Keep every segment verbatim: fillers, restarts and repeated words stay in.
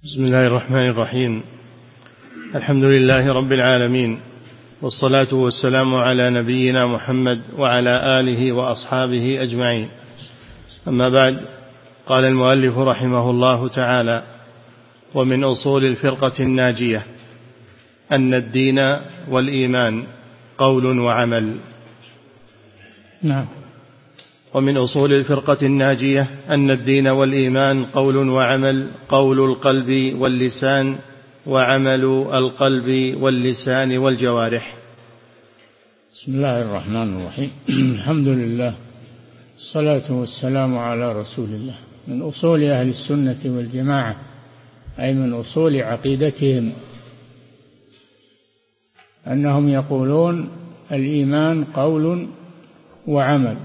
بسم الله الرحمن الرحيم. الحمد لله رب العالمين، والصلاة والسلام على نبينا محمد وعلى آله وأصحابه أجمعين. أما بعد، قال المؤلف رحمه الله تعالى: ومن أصول الفرقة الناجية أن الدين والإيمان قول وعمل. نعم. ومن أصول الفرقة الناجية أن الدين والإيمان قول وعمل، قول القلب واللسان، وعمل القلب واللسان والجوارح. بسم الله الرحمن الرحيم. الحمد لله، الصلاة والسلام على رسول الله. من أصول أهل السنة والجماعة، أي من أصول عقيدتهم، أنهم يقولون الإيمان قول وعمل،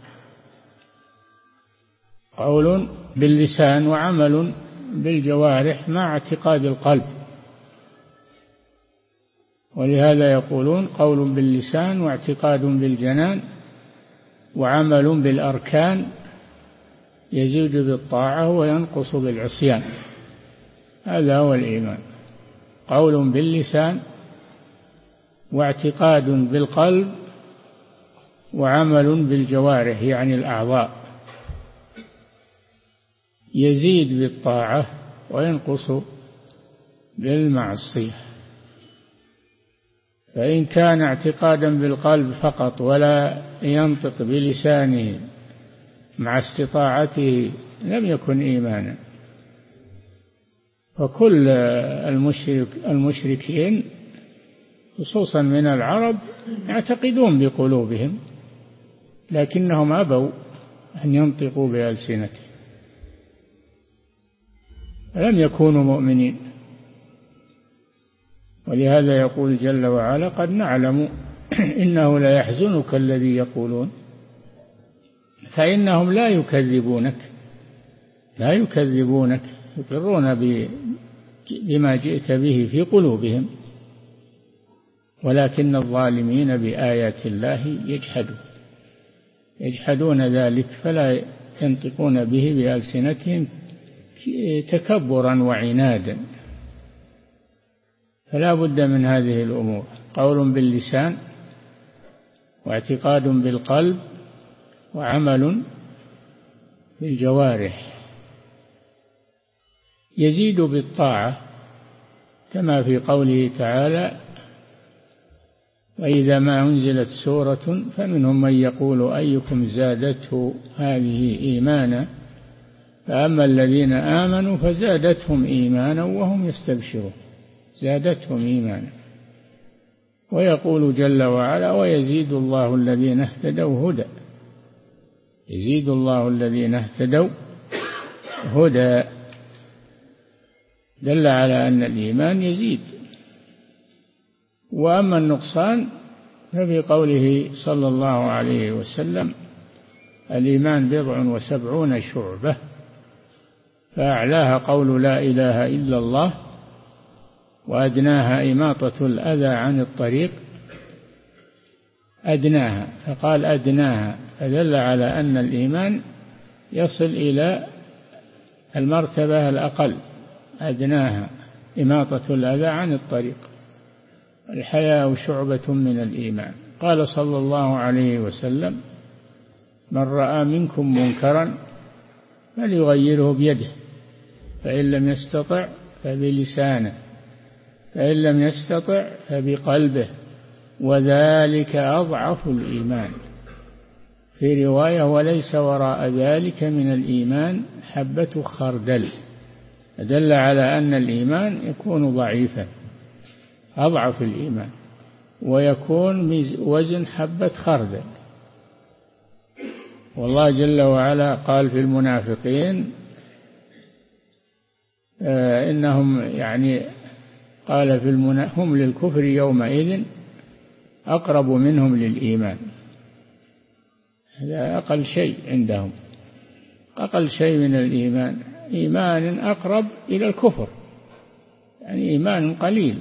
قول باللسان وعمل بالجوارح مع اعتقاد القلب. ولهذا يقولون قول باللسان واعتقاد بالجنان وعمل بالأركان، يزيد بالطاعة وينقص بالعصيان. هذا هو الإيمان، قول باللسان واعتقاد بالقلب وعمل بالجوارح يعني الأعضاء، يزيد بالطاعة وينقص بالمعصية. فإن كان اعتقادا بالقلب فقط ولا ينطق بلسانه مع استطاعته لم يكن إيمانا. وكل المشرك المشركين خصوصا من العرب يعتقدون بقلوبهم، لكنهم أبوا أن ينطقوا بألسنتهم، لم يكونوا مؤمنين. ولهذا يقول جل وعلا: قد نعلم إنه لا يحزنك الذي يقولون، فإنهم لا يكذبونك لا يكذبونك يقرون بما جئت به في قلوبهم، ولكن الظالمين بآيات الله يجحدون يجحدون ذلك، فلا ينطقون به بألسنتهم تكبرا وعنادا. فلا بد من هذه الأمور، قول باللسان واعتقاد بالقلب وعمل بالجوارح، يزيد بالطاعة كما في قوله تعالى: وإذا ما أنزلت سورة فمنهم من يقول أيكم زادته هذه إيمانا فأما الذين آمنوا فزادتهم إيمانا وهم يستبشرون. زادتهم إيمانا. ويقول جل وعلا: ويزيد الله الذين اهتدوا هدى يزيد الله الذين اهتدوا هدى. دل على أن الإيمان يزيد. وأما النقصان ففي قوله صلى الله عليه وسلم: الإيمان بضع وسبعون شعبة، فأعلاها قول لا إله إلا الله، وأدناها إماطة الأذى عن الطريق. أدناها، فقال أدناها، فدل على أن الإيمان يصل إلى المرتبة الأقل. أدناها إماطة الأذى عن الطريق. الحياء شعبة من الإيمان. قال صلى الله عليه وسلم: من رأى منكم منكرا فليغيره بيده، فإن لم يستطع فبلسانه، فإن لم يستطع فبقلبه، وذلك أضعف الإيمان. في رواية: وليس وراء ذلك من الإيمان حبة خردل. دل على أن الإيمان يكون ضعيفا، أضعف الإيمان، ويكون وزن حبة خردل. والله جل وعلا قال في المنافقين آه إنهم يعني قال في المنا... هم للكفر يومئذ أقرب منهم للإيمان. هذا أقل شيء عندهم، أقل شيء من الإيمان، إيمان أقرب إلى الكفر، يعني إيمان قليل.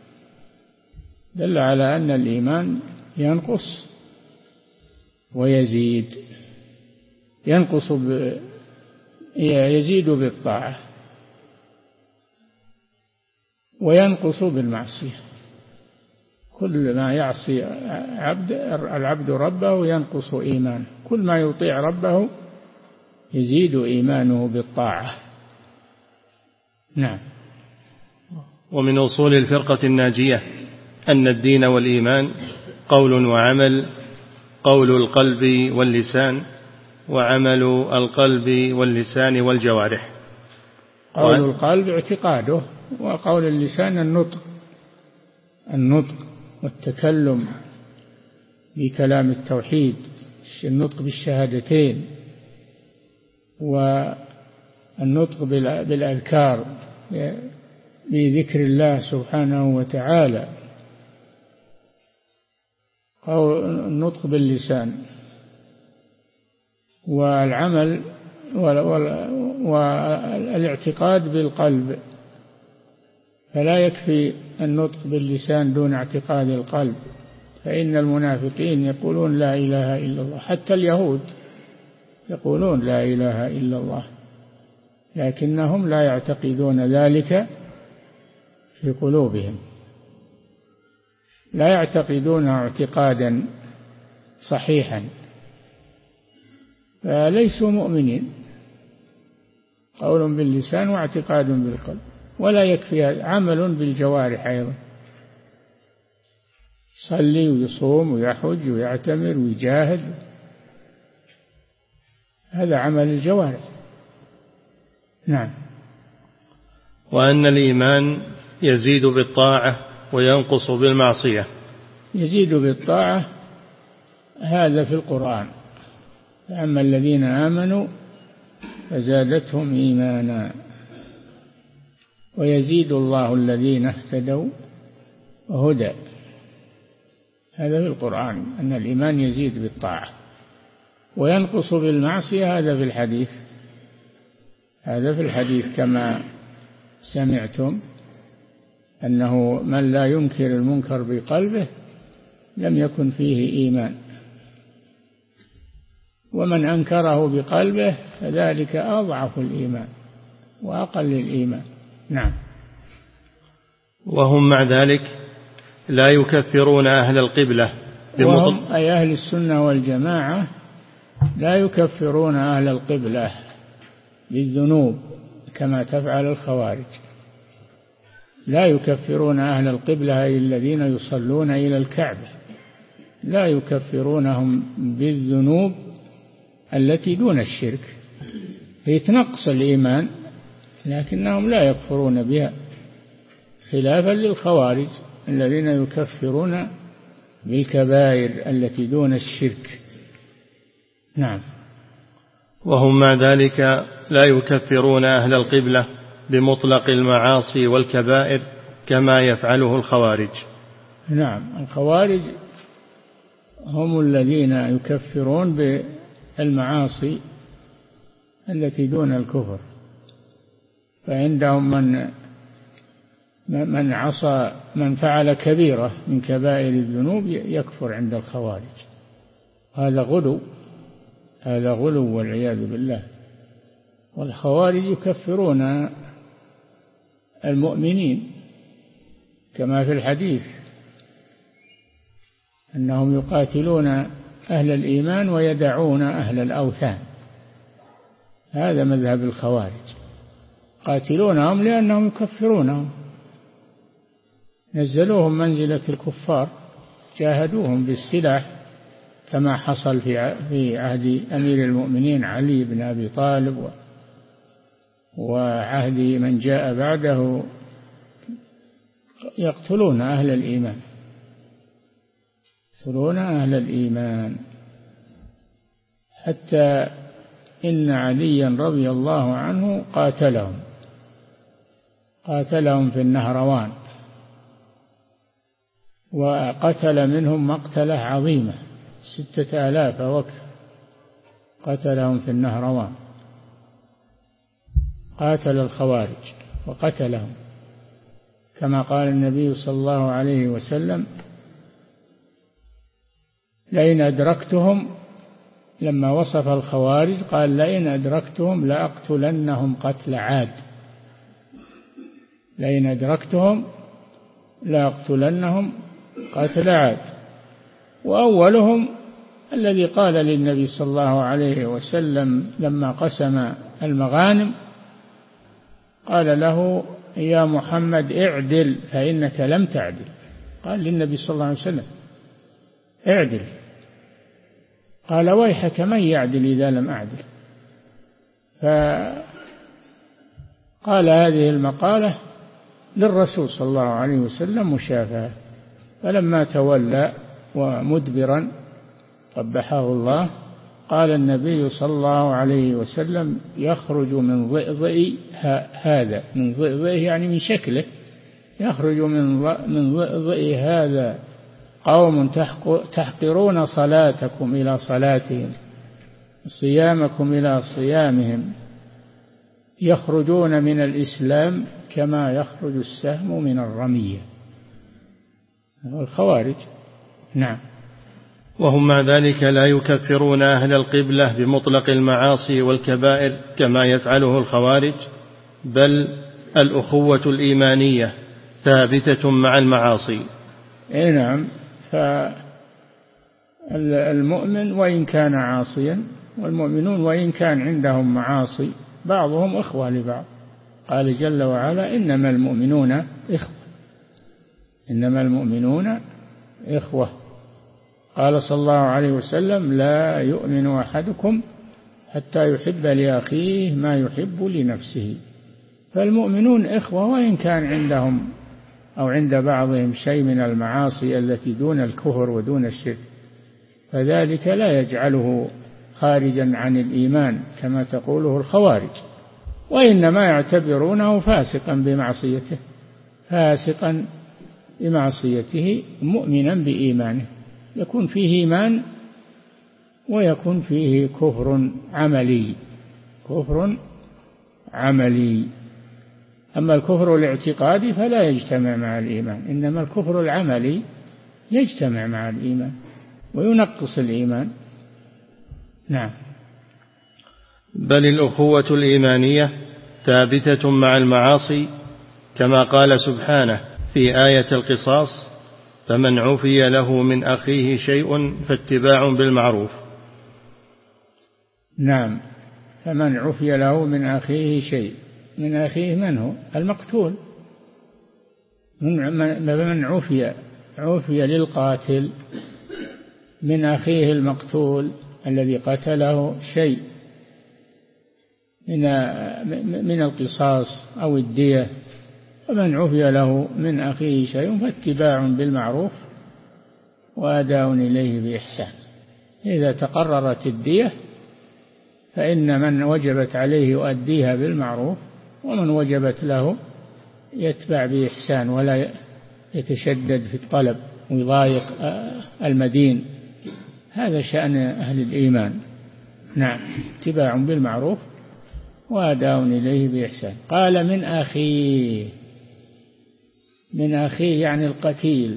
دل على أن الإيمان ينقص ويزيد. ينقص ب... يزيد بالطاعة وينقص بالمعصية. كل ما يعصي عبد العبد ربه ينقص إيمانه، كل ما يطيع ربه يزيد إيمانه بالطاعة. نعم. ومن أصول الفرقة الناجية أن الدين والإيمان قول وعمل، قول القلب واللسان، وعمل القلب واللسان والجوارح. قول القلب اعتقاده، وقول اللسان النطق النطق والتكلم بكلام التوحيد، النطق بالشهادتين، والنطق بالأذكار بذكر الله سبحانه وتعالى، أو النطق باللسان، والعمل والاعتقاد بالقلب. فلا يكفي النطق باللسان دون اعتقاد القلب، فإن المنافقين يقولون لا إله إلا الله، حتى اليهود يقولون لا إله إلا الله، لكنهم لا يعتقدون ذلك في قلوبهم، لا يعتقدونها اعتقادا صحيحا، فليسوا مؤمنين. قول باللسان واعتقاد بالقلب، ولا يكفي عمل بالجوارح أيضا، يصلي ويصوم ويحج ويعتمر ويجاهد، هذا عمل الجوارح. نعم. وأن الإيمان يزيد بالطاعة وينقص بالمعصية. يزيد بالطاعة هذا في القرآن، فأما الذين آمنوا فزادتهم إيمانا ويزيد الله الذين اهتدوا هدى، هذا في القرآن أن الإيمان يزيد بالطاعة، وينقص بالمعصية هذا في الحديث، هذا في الحديث كما سمعتم، أنه من لا ينكر المنكر بقلبه لم يكن فيه إيمان، ومن أنكره بقلبه فذلك أضعف الإيمان وأقل الإيمان. نعم. وهم مع ذلك لا يكفرون أهل القبلة، وهم أي أهل السنة والجماعة لا يكفرون أهل القبلة بالذنوب كما تفعل الخوارج، لا يكفرون أهل القبلة أي الذين يصلون إلى الكعبة، لا يكفرونهم بالذنوب التي دون الشرك، هي تنقص الإيمان لكنهم لا يكفرون بها، خلافا للخوارج الذين يكفرون بالكبائر التي دون الشرك. نعم. وهم مع ذلك لا يكفرون أهل القبلة بمطلق المعاصي والكبائر كما يفعله الخوارج. نعم. الخوارج هم الذين يكفرون بالمعاصي التي دون الكفر، فعندهم من من عصى من فعل كبيرة من كبائر الذنوب يكفر عند الخوارج، هذا غلو، هذا غلو والعياذ بالله. والخوارج يكفرون المؤمنين كما في الحديث أنهم يقاتلون أهل الإيمان ويدعون أهل الأوثان، هذا مذهب الخوارج، قاتلونهم لأنهم يكفرونهم، نزلوهم منزلة الكفار، جاهدوهم بالسلاح كما حصل في عهد أمير المؤمنين علي بن أبي طالب وعهد من جاء بعده، يقتلون أهل الإيمان، يقتلون أهل الإيمان، حتى إن عليا رضي الله عنه قاتلهم قاتلهم في النهروان، وقتل منهم مقتلة عظيمة، ستة آلاف وكثر قتلهم في النهروان، قاتل الخوارج وقتلهم، كما قال النبي صلى الله عليه وسلم: لئن أدركتهم، لما وصف الخوارج قال: لئن أدركتهم لأقتلنهم قتل عاد، لئن أدركتهم لأقتلنهم قتل عاد. وأولهم الذي قال للنبي صلى الله عليه وسلم لما قسم المغانم قال له يا محمد اعدل فإنك لم تعدل. قال للنبي صلى الله عليه وسلم اعدل، قال ويحك من يعدل إذا لم أعدل. فقال هذه المقالة للرسول صلى الله عليه وسلم مشافهة. فلما تولى ومدبرا قبحه الله قال النبي صلى الله عليه وسلم يخرج من ضئضئ هذا، من ضئضئ يعني من شكله، يخرج من من ضئضئ هذا قوم تحقرون صلاتكم إلى صلاتهم صيامكم إلى صيامهم يخرجون من الإسلام كما يخرج السهم من الرمية. الخوارج. نعم. وهم مع ذلك لا يكفرون أهل القبلة بمطلق المعاصي والكبائر كما يفعله الخوارج، بل الأخوة الإيمانية ثابتة مع المعاصي. إيه نعم. فالمؤمن وإن كان عاصيا والمؤمنون وإن كان عندهم معاصي بعضهم إخوة لبعض. قال جل وعلا إنما المؤمنون إخوة، إنما المؤمنون إخوة. قال صلى الله عليه وسلم لا يؤمن أحدكم حتى يحب لأخيه ما يحب لنفسه. فالمؤمنون إخوة وإن كان عندهم أو عند بعضهم شيء من المعاصي التي دون الكفر ودون الشرك، فذلك لا يجعله خارجا عن الإيمان كما تقوله الخوارج، وإنما يعتبرونه فاسقا بمعصيته، فاسقا بمعصيته مؤمنا بإيمانه، يكون فيه إيمان ويكون فيه كفر عملي، كفر عملي. أما الكفر الاعتقادي فلا يجتمع مع الإيمان، إنما الكفر العملي يجتمع مع الإيمان وينقص الإيمان. نعم. بل الأخوة الإيمانية ثابتة مع المعاصي كما قال سبحانه في آية القصاص فمن عفي له من أخيه شيء فاتباع بالمعروف. نعم. فمن عفي له من أخيه شيء، من أخيه من هو؟ المقتول. من عفي عفي للقاتل من أخيه المقتول الذي قتله شيء من من القصاص أو الدية، فمن عفي له من أخيه شيء فاتباع بالمعروف وأداء إليه بإحسان. إذا تقررت الدية فإن من وجبت عليه يؤديها بالمعروف، ومن وجبت له يتبع بإحسان ولا يتشدد في الطلب ويضايق المدين. هذا شأن أهل الإيمان. نعم. اتباع بالمعروف وأداء إليه بإحسان. قال من أخيه، من أخيه يعني القتيل،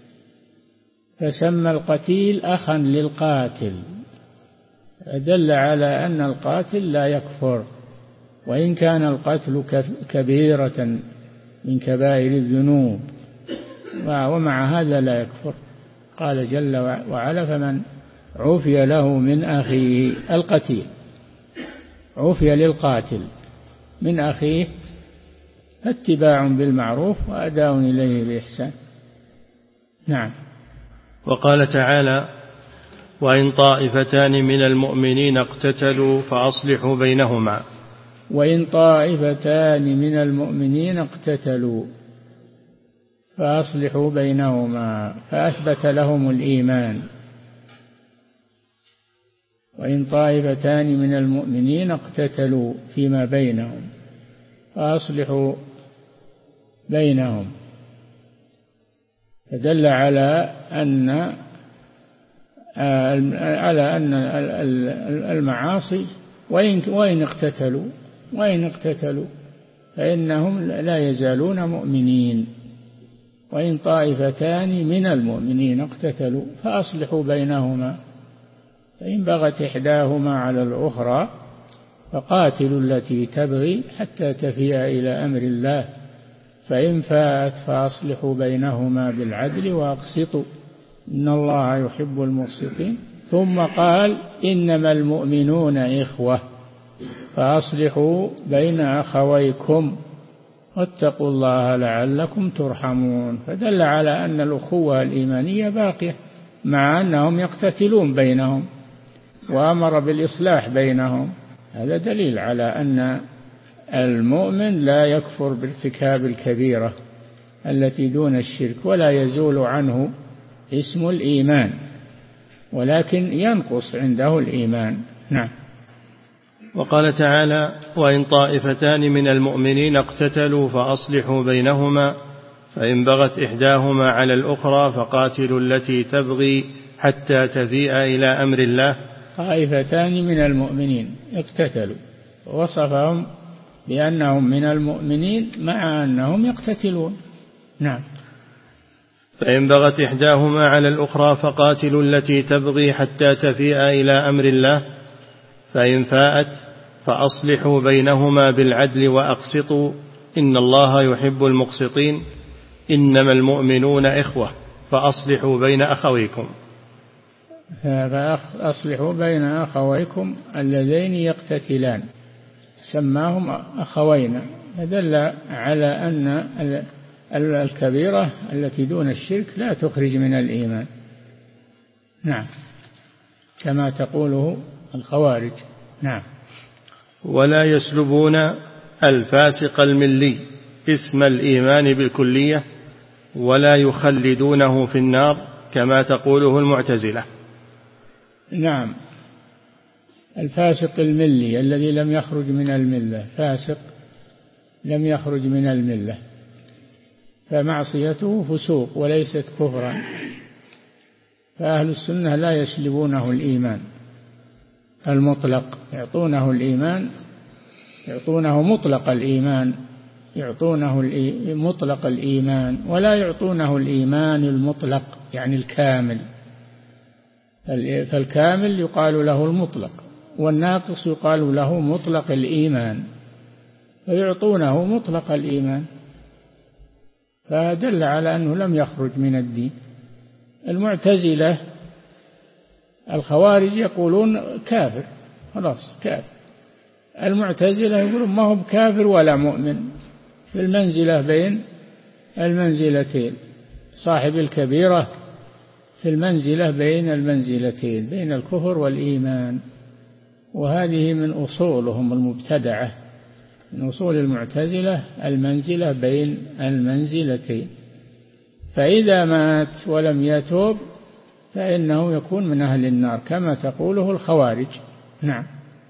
فسمى القتيل أخا للقاتل، دل على أن القاتل لا يكفر وإن كان القتل كبيرة من كبائر الذنوب، ومع هذا لا يكفر. قال جل وعلا فمن عفي له من أخيه القتيل، عفي للقاتل من أخيه اتباع بالمعروف وأداء إليه بإحسان. نعم. وقال تعالى وإن طائفتان من المؤمنين اقتتلوا فأصلحوا بينهما. وإن طائفتان من المؤمنين اقتتلوا فأصلحوا بينهما، فأثبت لهم الإيمان. وإن طائفتان من المؤمنين اقتتلوا فيما بينهم فأصلحوا بينهم، فدل على أن على أن المعاصي وإن وإن اقتتلوا وإن اقتتلوا فإنهم لا يزالون مؤمنين. وإن طائفتان من المؤمنين اقتتلوا فأصلحوا بينهما، فإن بغت إحداهما على الأخرى فقاتلوا التي تبغي حتى تفيء إلى أمر الله، فإن فاءت فأصلحوا بينهما بالعدل وأقسطوا إن الله يحب المقسطين. ثم قال إنما المؤمنون إخوة فأصلحوا بين أخويكم واتقوا الله لعلكم ترحمون. فدل على أن الأخوة الإيمانية باقية مع أنهم يقتتلون بينهم، وأمر بالإصلاح بينهم. هذا دليل على أن المؤمن لا يكفر بارتكاب الكبيرة التي دون الشرك، ولا يزول عنه اسم الإيمان، ولكن ينقص عنده الإيمان. نعم. وقال تعالى: وإن طائفتان من المؤمنين اقتتلوا فأصلحوا بينهما فإن بغت إحداهما على الأخرى فقاتلوا التي تبغي حتى تفيء إلى أمر الله. طائفتان من المؤمنين اقتتلوا، وصفهم بأنهم من المؤمنين مع أنهم يقتتلون. نعم. فإن بغت إحداهما على الأخرى فقاتلوا التي تبغي حتى تفيء إلى أمر الله فإن فاءت فأصلحوا بينهما بالعدل وأقسطوا إن الله يحب المقسطين إنما المؤمنون إخوة فأصلحوا بين أخويكم. فأصلحوا بين أخويكم اللذين يقتتلان، سماهم أخوين، فدل على أن الكبيرة التي دون الشرك لا تخرج من الإيمان. نعم، كما تقوله الخوارج. نعم. ولا يسلبون الفاسق الملي اسم الإيمان بالكلية ولا يخلدونه في النار كما تقوله المعتزلة. نعم، الفاسق الملي الذي لم يخرج من الملة، فاسق لم يخرج من الملة، فمعصيته فسوق وليست كفرا، فأهل السنة لا يسلبونه الإيمان المطلق، يعطونه الإيمان، يعطونه مطلق الإيمان، يعطونه مطلق الإيمان ولا يعطونه الإيمان المطلق يعني الكامل. فالكامل يقال له المطلق، والناقص يقال له مطلق الإيمان، فيعطونه مطلق الإيمان، فدل على أنه لم يخرج من الدين. المعتزلة الخوارج يقولون كافر، خلاص كافر. المعتزلة يقولون ما هو بكافر ولا مؤمن، في المنزلة بين المنزلتين، صاحب الكبيرة في المنزلة بين المنزلتين، بين الكفر والإيمان. وهذه من أصولهم المبتدعة، من أصول المعتزلة المنزلة بين المنزلتين. فإذا مات ولم يتوب فإنه يكون من أهل النار كما تقوله الخوارج. نعم.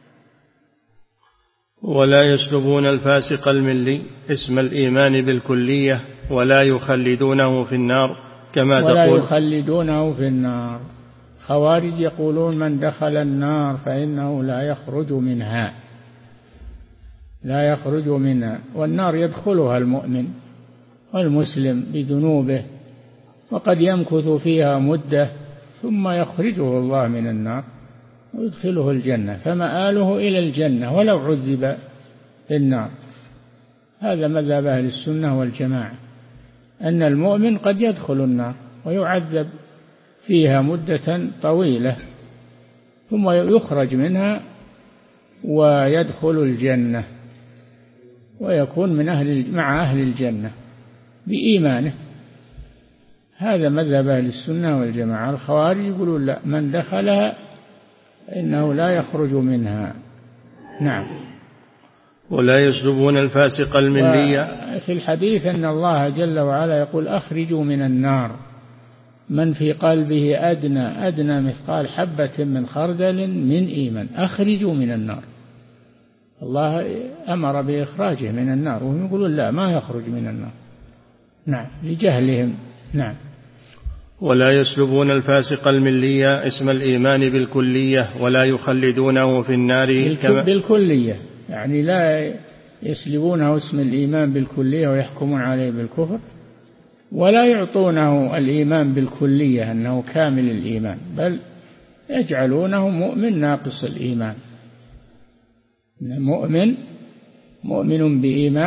ولا يسلبون الفاسق الملي اسم الإيمان بالكلية ولا يخلدونه في النار كما ولا تقول. يخلدونه في النار. خوارج يقولون من دخل النار فإنه لا يخرج منها، لا يخرج منها، والنار يدخلها المؤمن والمسلم بذنوبه، وقد يمكث فيها مدة ثم يخرجه الله من النار ويدخله الجنة، فمآله إلى الجنة ولو عذب في النار. هذا مذهب أهل السنة والجماعة، أن المؤمن قد يدخل النار ويعذب فيها مدة طويلة ثم يخرج منها ويدخل الجنة ويكون من أهل مع أهل الجنة بإيمانه. هذا مذهب أهل السنة والجماعة. الخوارج يقولون لا، من دخلها إنه لا يخرج منها. نعم. ولا يسلبون الفاسق الملي. في الحديث أن الله جل وعلا يقول أخرجوا من النار من في قلبه أدنى أدنى مثقال حبة من خردل من إيمان، أخرجوا من النار. الله أمر بإخراجه من النار وهم يقولون لا، ما يخرج من النار. نعم، لجهلهم. نعم. ولا يسلبون الفاسق الملي اسم الإيمان بالكلية ولا يخلدونه في النار كما بالكلية، يعني لا يسلبونه اسم الإيمان بالكلية ويحكمون عليه بالكفر، ولا يعطونه الإيمان بالكلية أنه كامل الإيمان، بل يجعلونه مؤمن ناقص الإيمان، مؤمن مؤمن بإيمانه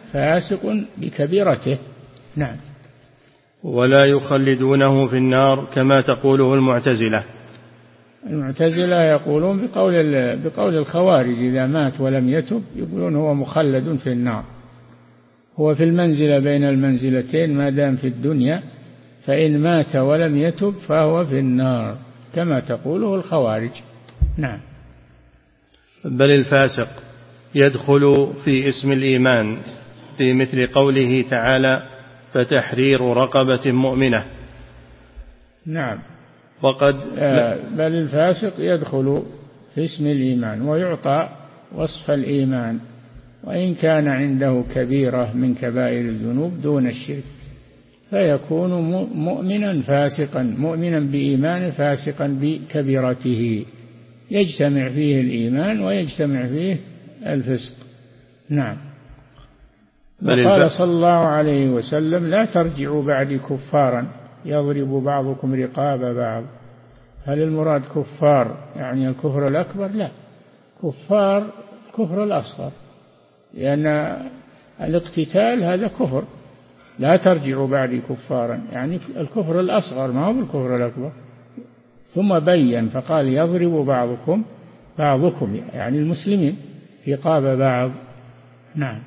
فاسق بكبيرته. نعم. ولا يخلدونه في النار كما تقوله المعتزلة. المعتزلة يقولون بقول بقول الخوارج إذا مات ولم يتب يقولون هو مخلد في النار، هو في المنزلة بين المنزلتين ما دام في الدنيا، فإن مات ولم يتب فهو في النار كما تقوله الخوارج. نعم. بل الفاسق يدخل في اسم الإيمان في مثل قوله تعالى فتحرير رقبة مؤمنة. نعم. وقد آه بل الفاسق يدخل في اسم الإيمان ويعطى وصف الإيمان وإن كان عنده كبيرة من كبائر الذنوب دون الشرك، فيكون مؤمنا فاسقا، مؤمنا بإيمان فاسقا بكبيرته، يجتمع فيه الإيمان ويجتمع فيه الفسق. نعم. وقال صلى الله عليه وسلم لا ترجعوا بعدي كفارا يضرب بعضكم رقاب بعض. هل المراد كفار يعني الكفر الأكبر؟ لا، كفار كفر الأصغر، لأن الاقتتال هذا كفر. لا ترجعوا بعدي كفارا يعني الكفر الأصغر ما هو بالكفر الأكبر. ثم بين فقال يضرب بعضكم بعضكم يعني المسلمين رقاب بعض. نعم.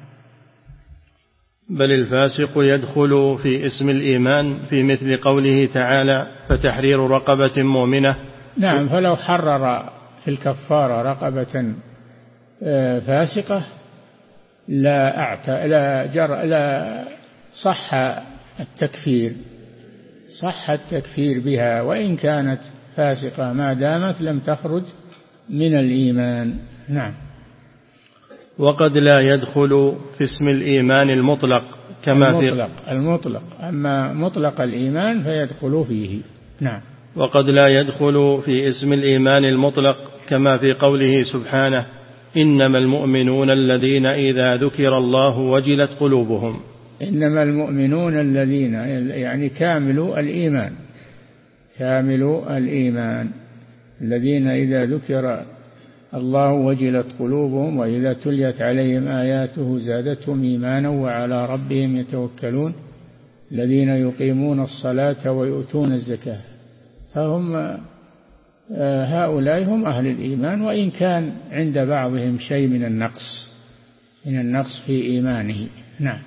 بل الفاسق يدخل في اسم الإيمان في مثل قوله تعالى فتحرير رقبة مؤمنة. نعم. فلو حرر في الكفارة رقبة فاسقة لا أعتى لا جر لا صح التكفير صح التكفير بها وإن كانت فاسقة ما دامت لم تخرج من الإيمان. نعم. وقد لا يدخل في اسم الإيمان المطلق كما المطلق في المطلق أما مطلق الإيمان فيدخل فيه. نعم. وقد لا يدخل في اسم الإيمان المطلق كما في قوله سبحانه إنما المؤمنون الذين إذا ذكر الله وجلت قلوبهم. إنما المؤمنون الذين يعني كاملوا الإيمان كاملوا الإيمان الذين إذا ذكر الله وجلت قلوبهم وإذا تليت عليهم آياته زادتهم إيمانا وعلى ربهم يتوكلون الذين يقيمون الصلاة ويؤتون الزكاة. فهم هؤلاء هم أهل الإيمان وإن كان عند بعضهم شيء من النقص من النقص في إيمانه. نعم.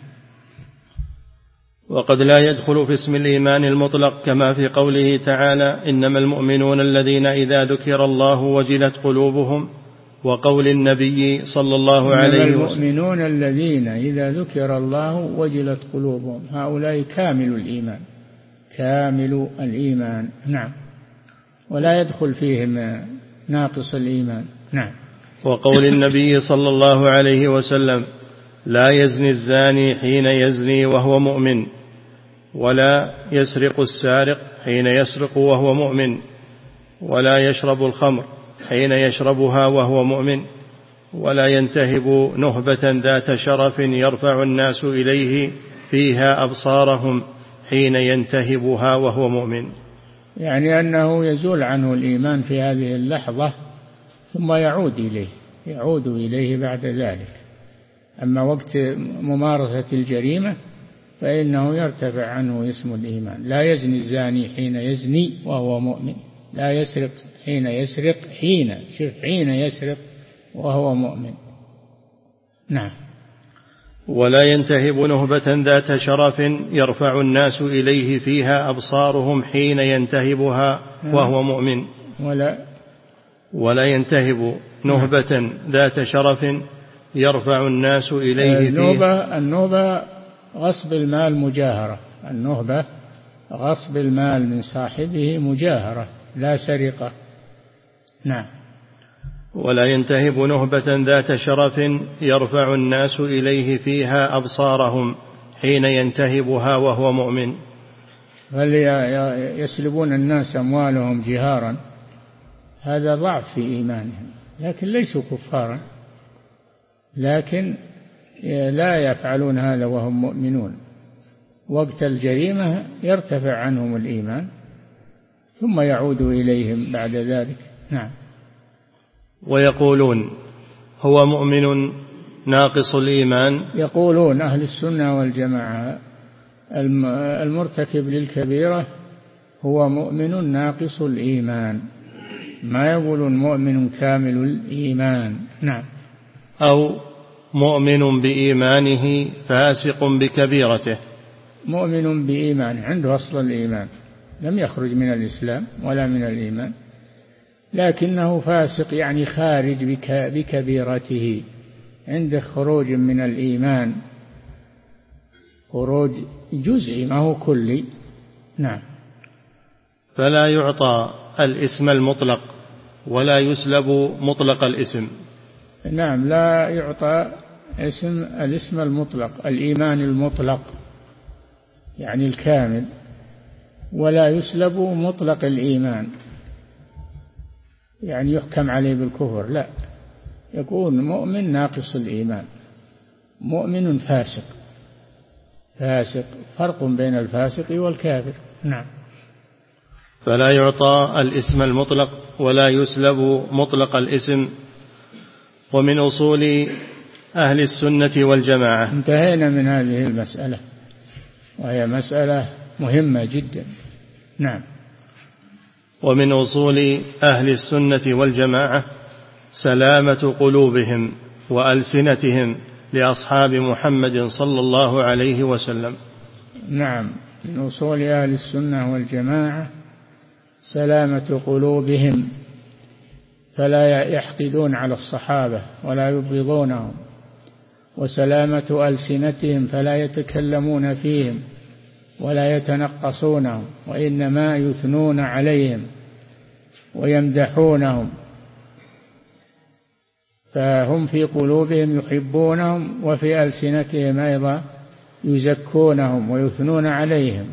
وقد لا يدخل في اسم الإيمان المطلق كما في قوله تعالى إنما المؤمنون الذين إذا ذكر الله وجلت قلوبهم وقول النبي صلى الله عليه وسلم المؤمنون الذين إذا ذكر الله وجلت قلوبهم هؤلاء كامل الإيمان كامل الإيمان. نعم. ولا يدخل فيهم ناقص الإيمان. نعم. وقول النبي صلى الله عليه وسلم لا يزني الزاني حين يزني وهو مؤمن ولا يسرق السارق حين يسرق وهو مؤمن ولا يشرب الخمر حين يشربها وهو مؤمن ولا ينتهب نهبة ذات شرف يرفع الناس إليه فيها أبصارهم حين ينتهبها وهو مؤمن. يعني أنه يزول عنه الإيمان في هذه اللحظة ثم يعود إليه يعود إليه بعد ذلك. أما وقت ممارسة الجريمة فإنه يرتفع عنه اسم الإيمان. لا يزني الزاني حين يزني وهو مؤمن لا يسرق حين يسرق حين شوف حين يسرق وهو مؤمن. نعم. ولا ينتهب نهبة ذات شرف يرفع الناس إليه فيها أبصارهم حين ينتهبها وهو مؤمن. ولا ولا ينتهب نهبة ذات شرف يرفع الناس إليه النهبة فيها. النهبة غصب المال مجاهرة. النهبة غصب المال من صاحبه مجاهرة لا سرقة. نعم. ولا ينتهب نهبة ذات شرف يرفع الناس إليه فيها أبصارهم حين ينتهبها وهو مؤمن. بل يسلبون الناس أموالهم جهارا هذا ضعف في إيمانهم لكن ليسوا كفارا لكن لا يفعلون هذا وهم مؤمنون. وقت الجريمة يرتفع عنهم الإيمان ثم يعود إليهم بعد ذلك. نعم. ويقولون هو مؤمن ناقص الإيمان؟ يقولون أهل السنة والجماعة المرتكب للكبيرة هو مؤمن ناقص الإيمان، ما يقولون مؤمن كامل الإيمان. نعم. أو مؤمن بإيمانه فاسق بكبيرته. مؤمن بإيمانه عنده أصل الإيمان، لم يخرج من الإسلام ولا من الإيمان، لكنه فاسق يعني خارج بكبيرته، عنده خروج من الإيمان، خروج جزئي ما هو كلي. نعم. فلا يعطى الاسم المطلق ولا يسلب مطلق الاسم. نعم، لا يعطى اسم الاسم المطلق، الإيمان المطلق يعني الكامل، ولا يسلب مطلق الإيمان يعني يحكم عليه بالكفر، لا، يكون مؤمن ناقص الإيمان، مؤمن فاسق. فاسق فرق بين الفاسق والكافر. نعم. فلا يعطى الاسم المطلق ولا يسلب مطلق الاسم. ومن أصول أهل السنة والجماعة. انتهينا من هذه المسألة، وهي مسألة مهمة جدا. نعم. ومن أصول أهل السنة والجماعة سلامة قلوبهم وألسنتهم لأصحاب محمد صلى الله عليه وسلم. نعم، من أصول أهل السنة والجماعة سلامة قلوبهم، فلا يحقدون على الصحابة ولا يبغضونهم، وسلامة ألسنتهم فلا يتكلمون فيهم ولا يتنقصونهم، وإنما يثنون عليهم ويمدحونهم، فهم في قلوبهم يحبونهم وفي ألسنتهم أيضا يزكونهم ويثنون عليهم،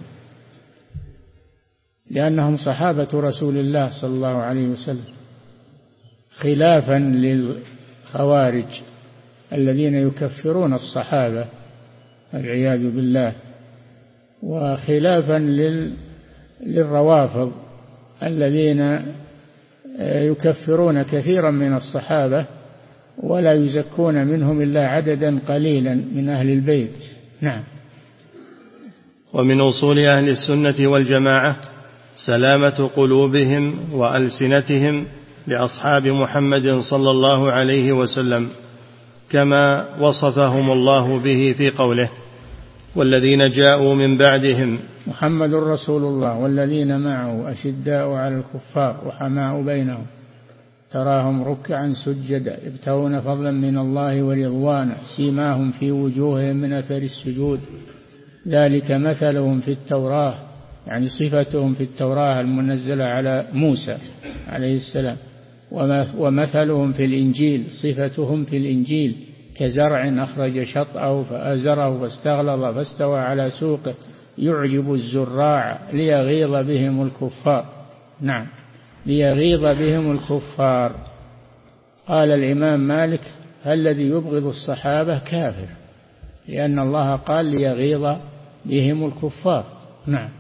لأنهم صحابة رسول الله صلى الله عليه وسلم، خلافا للخوارج الذين يكفرون الصحابة والعياذ بالله، وخلافا للروافض الذين يكفرون كثيرا من الصحابة ولا يزكون منهم إلا عددا قليلا من أهل البيت. نعم. ومن أصول أهل السنة والجماعة سلامة قلوبهم وألسنتهم لأصحاب محمد صلى الله عليه وسلم، كما وصفهم الله به في قوله: والذين جاءوا من بعدهم. محمد رسول الله والذين معه أشداء على الكفار رحماء بينهم تراهم ركعا سجدا يبتغون فضلا من الله ورضوانا سيماهم في وجوههم من أثر السجود ذلك مثلهم في التوراة، يعني صفتهم في التوراة المنزلة على موسى عليه السلام، ومثلهم في الإنجيل صفتهم في الإنجيل كزرع أخرج شطأه فأزره فاستغلظ فاستوى على سوقه يعجب الزراع ليغيظ بهم الكفار. نعم، ليغيظ بهم الكفار. قال الإمام مالك: الذي يبغض الصحابة كافر، لأن الله قال ليغيظ بهم الكفار. نعم.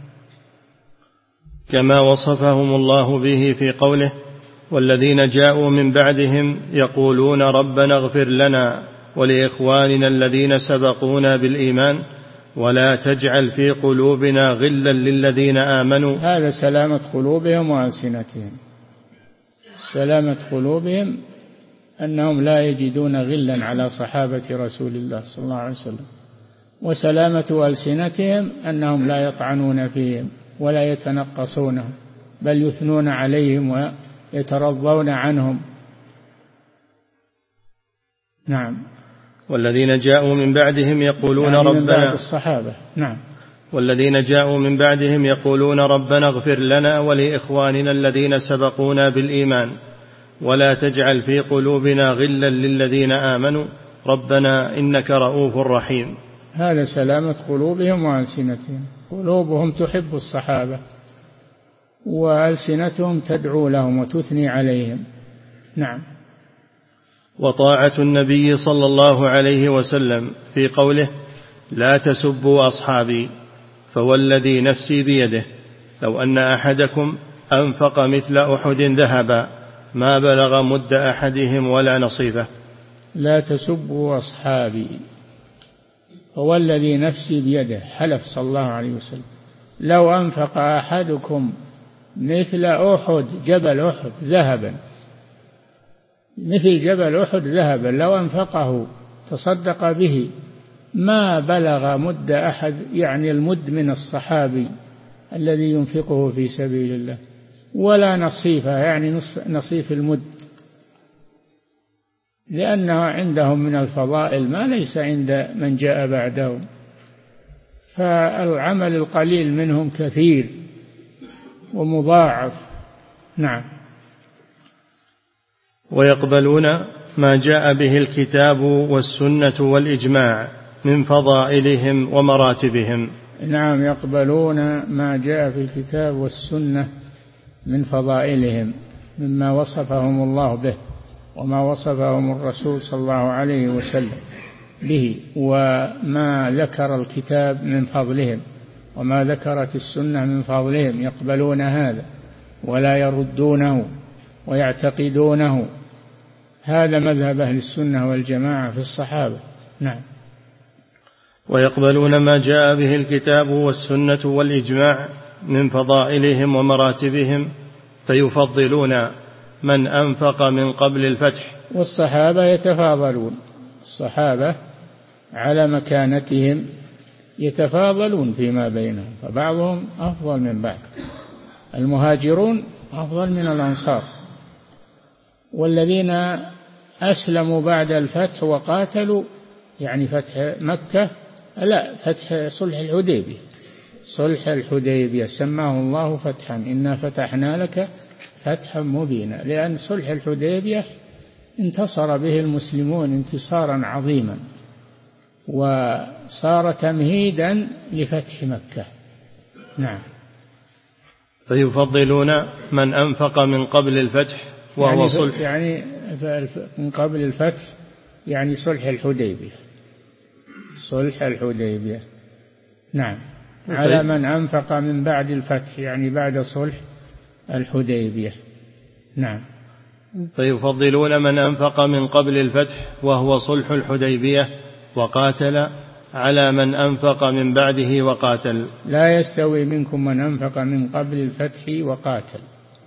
كما وصفهم الله به في قوله: والذين جاءوا من بعدهم يقولون ربنا اغفر لنا ولإخواننا الذين سبقونا بالإيمان ولا تجعل في قلوبنا غلا للذين آمنوا. هذا سلامة قلوبهم وألسنتهم. سلامة قلوبهم أنهم لا يجدون غلا على صحابة رسول الله صلى الله عليه وسلم، وسلامة ألسنتهم أنهم لا يطعنون فيهم ولا يتنقصونهم، بل يثنون عليهم ويترضون عنهم. نعم. والذين جاءوا من بعدهم يقولون يعني ربنا من بعد الصحابة. نعم. والذين جاءوا من بعدهم يقولون ربنا اغفر لنا ولإخواننا الذين سبقونا بالإيمان ولا تجعل في قلوبنا غلا للذين آمنوا ربنا إنك رؤوف رحيم. هذا سلامة قلوبهم وألسنتهم. قلوبهم تحب الصحابة وألسنتهم تدعو لهم وتثني عليهم. نعم. وطاعة النبي صلى الله عليه وسلم في قوله: لا تسبوا أصحابي فوالذي نفسي بيده لو أن أحدكم أنفق مثل أحد ذهبا ما بلغ مد أحدهم ولا نصيفه. لا تسبوا أصحابي هو الذي نفسي بيده، حلف صلى الله عليه وسلم لو أنفق أحدكم مثل أحد جبل أحد ذهبا، مثل جبل أحد ذهبا لو أنفقه تصدق به ما بلغ مد أحد، يعني المد من الصحابي الذي ينفقه في سبيل الله، ولا نصيفه يعني نصيف المد، لأنه عندهم من الفضائل ما ليس عند من جاء بعدهم، فالعمل القليل منهم كثير ومضاعف. نعم. ويقبلون ما جاء به الكتاب والسنة والإجماع من فضائلهم ومراتبهم. نعم، يقبلون ما جاء في الكتاب والسنة من فضائلهم، مما وصفهم الله به وما وصفهم الرسول صلى الله عليه وسلم به، وما ذكر الكتاب من فضلهم وما ذكرت السنة من فضلهم، يقبلون هذا ولا يردونه ويعتقدونه. هذا مذهب أهل السنة والجماعة في الصحابة. نعم. ويقبلون ما جاء به الكتاب والسنة والإجماع من فضائلهم ومراتبهم، فيفضلون من أنفق من قبل الفتح. والصحابة يتفاضلون، الصحابة على مكانتهم يتفاضلون فيما بينهم، فبعضهم أفضل من بعض. المهاجرون أفضل من الأنصار، والذين أسلموا بعد الفتح وقاتلوا، يعني فتح مكة، لا، فتح صلح الحديبية، صلح الحديبية سماه الله فتحا، إنا فتحنا لك فتحا مبينا، لأن صلح الحديبية انتصر به المسلمون انتصارا عظيما، وصار تمهيدا لفتح مكة. نعم. فيفضلون من أنفق من قبل الفتح وهو يعني صلح، يعني من قبل الفتح يعني صلح الحديبية، صلح الحديبية. نعم. على من أنفق من بعد الفتح يعني بعد صلح الحديبية. نعم. فيفضلون من أنفق من قبل الفتح وهو صلح الحديبية وقاتل على من أنفق من بعده وقاتل. لا يستوي منكم من أنفق من قبل الفتح وقاتل،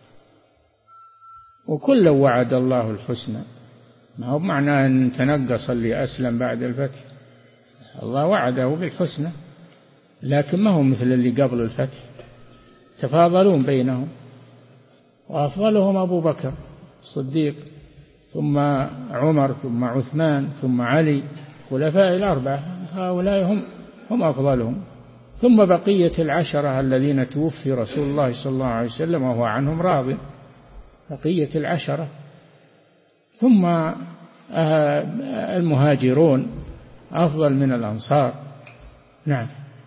وكل وعد الله الحسنى، ما هو معناه أن تنقص اللي أسلم بعد الفتح، الله وعده بالحسنى، لكن ما هو مثل اللي قبل الفتح، تفاضلون بينهم، وأفضلهم أبو بكر الصديق، ثم عمر، ثم عثمان، ثم علي، خلفاء الأربعة، هؤلاء هم هم أفضلهم، ثم بقية العشرة الذين توفي رسول الله صلى الله عليه وسلم وهو عنهم راض، بقية العشرة، ثم المهاجرون أفضل من الأنصار. نعم.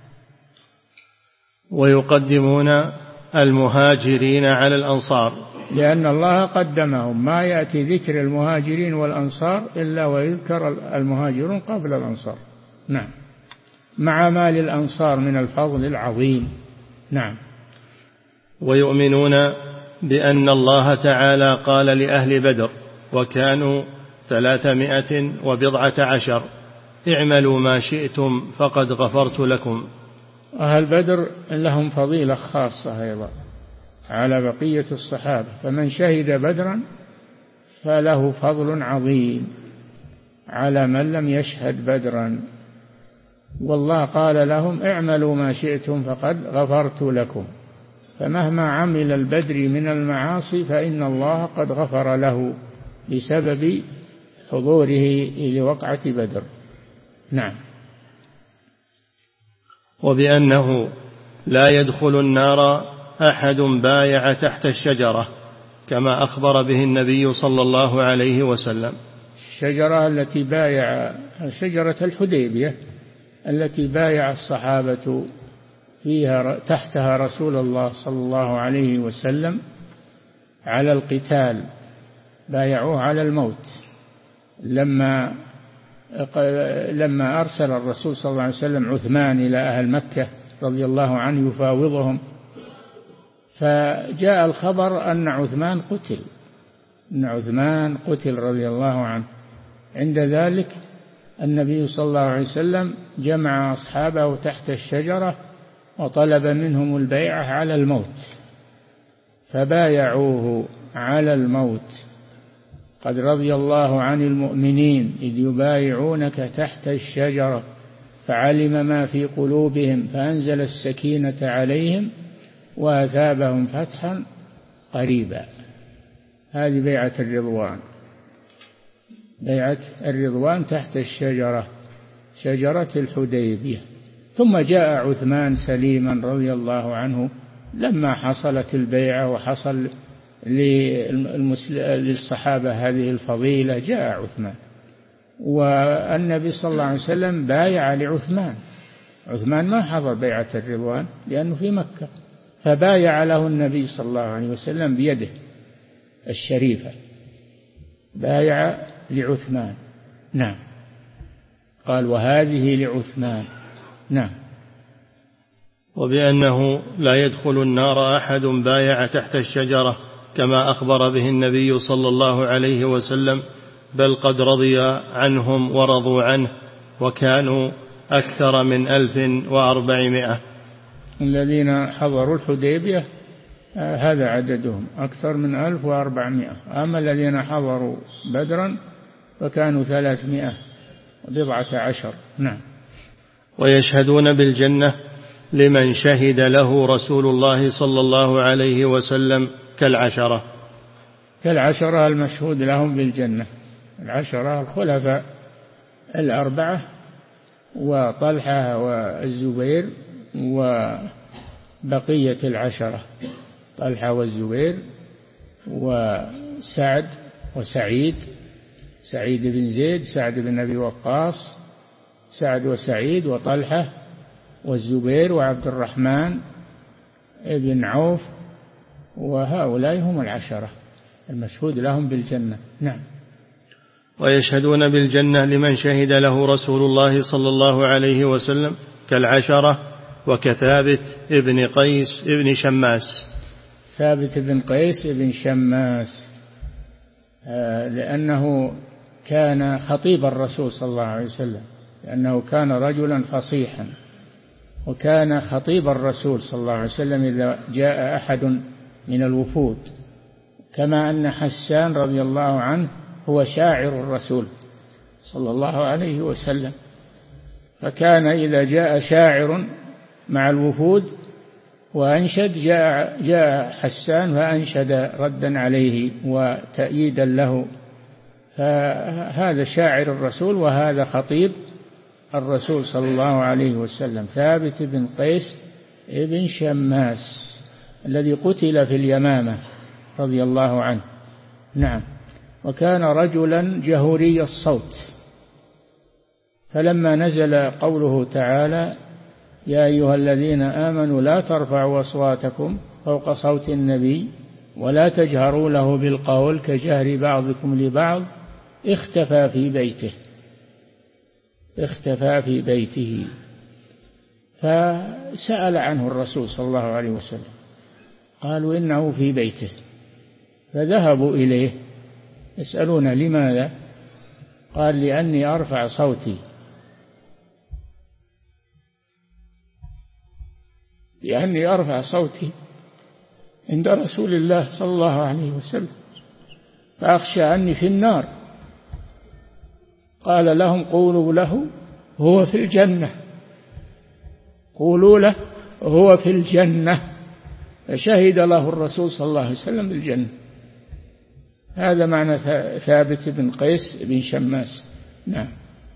ويقدمون المهاجرين على الأنصار، لأن الله قدمهم، ما يأتي ذكر المهاجرين والأنصار إلا ويذكر المهاجرون قبل الأنصار. نعم. مع ما للأنصار من الفضل العظيم. نعم. ويؤمنون بأن الله تعالى قال لأهل بدر وكانوا ثلاثمائة وبضعة عشر اعملوا ما شئتم فقد غفرت لكم. أهل بدر لهم فضيلة خاصة أيضا على بقية الصحابة، فمن شهد بدرا فله فضل عظيم على من لم يشهد بدرا، والله قال لهم اعملوا ما شئتم فقد غفرت لكم، فمهما عمل البدري من المعاصي فإن الله قد غفر له بسبب حضوره لوقعة بدر. نعم. وبأنه لا يدخل النار أحد بايع تحت الشجرة كما أخبر به النبي صلى الله عليه وسلم. الشجرة التي بايع شجرة الحديبية التي بايع الصحابة فيها تحتها رسول الله صلى الله عليه وسلم على القتال، بايعوه على الموت لما لما أرسل الرسول صلى الله عليه وسلم عثمان إلى أهل مكة رضي الله عنه يفاوضهم، فجاء الخبر أن عثمان قتل، أن عثمان قتل رضي الله عنه، عند ذلك النبي صلى الله عليه وسلم جمع أصحابه تحت الشجرة وطلب منهم البيعة على الموت، فبايعوه على الموت. قد رضي الله عن المؤمنين إذ يبايعونك تحت الشجرة فعلم ما في قلوبهم فأنزل السكينة عليهم وأثابهم فتحا قريبا. هذه بيعة الرضوان، بيعة الرضوان تحت الشجرة، شجرة الحديبية. ثم جاء عثمان سليما رضي الله عنه لما حصلت البيعة وحصل للصحابة هذه الفضيلة، جاء عثمان، والنبي صلى الله عليه وسلم بايع لعثمان. عثمان ما حضر بيعة الرضوان لأنه في مكة، فبايع له النبي صلى الله عليه وسلم بيده الشريفة، بايع لعثمان. نعم، قال وهذه لعثمان. نعم. وبأنه لا يدخل النار أحد بايع تحت الشجرة كما أخبر به النبي صلى الله عليه وسلم، بل قد رضي عنهم ورضوا عنه، وكانوا أكثر من ألف وأربعمائة. الذين حضروا الحديبية هذا عددهم أكثر من ألف وأربعمائة، أما الذين حضروا بدرا فكانوا ثلاثمائة وبضعة عشر. نعم. ويشهدون بالجنة لمن شهد له رسول الله صلى الله عليه وسلم كالعشرة، كالعشرة المشهود لهم بالجنة، العشرة الخلفاء الأربعة وطلحة والزبير وبقية العشرة، طلحة والزبير وسعد وسعيد، سعيد بن زيد، سعد بن أبي وقاص، سعد وسعيد وطلحة والزبير وعبد الرحمن بن عوف، وهؤلاء هم العشرة المشهود لهم بالجنة. نعم. ويشهدون بالجنة لمن شهد له رسول الله صلى الله عليه وسلم كالعشرة وكثابت ابن قيس ابن شماس. ثابت بن قيس ابن شماس لأنه كان خطيب الرسول صلى الله عليه وسلم، لأنه كان رجلا فصيحا، وكان خطيب الرسول صلى الله عليه وسلم إذا جاء أحد من الوفود، كما أن حسان رضي الله عنه هو شاعر الرسول صلى الله عليه وسلم، فكان إذا جاء شاعر مع الوفود وأنشد جاء, جاء حسان فأنشد ردا عليه وتأييدا له، فهذا شاعر الرسول وهذا خطيب الرسول صلى الله عليه وسلم. ثابت بن قيس ابن شماس الذي قتل في اليمامة رضي الله عنه. نعم. وكان رجلا جهوري الصوت، فلما نزل قوله تعالى يا أيها الذين آمنوا لا ترفعوا أصواتكم فوق صوت النبي ولا تجهروا له بالقول كجهر بعضكم لبعض، اختفى في بيته اختفى في بيته فسأل عنه الرسول صلى الله عليه وسلم، قالوا إنه في بيته، فذهبوا إليه يسألون لماذا؟ قال لأني أرفع صوتي لأني أرفع صوتي عند رسول الله صلى الله عليه وسلم فأخشى أني في النار. قال لهم قولوا له هو في الجنة، قولوا له هو في الجنة، فشهد له الرسول صلى الله عليه وسلم بالجنة. هذا معنى ثابت بن قيس بن شماس. نعم.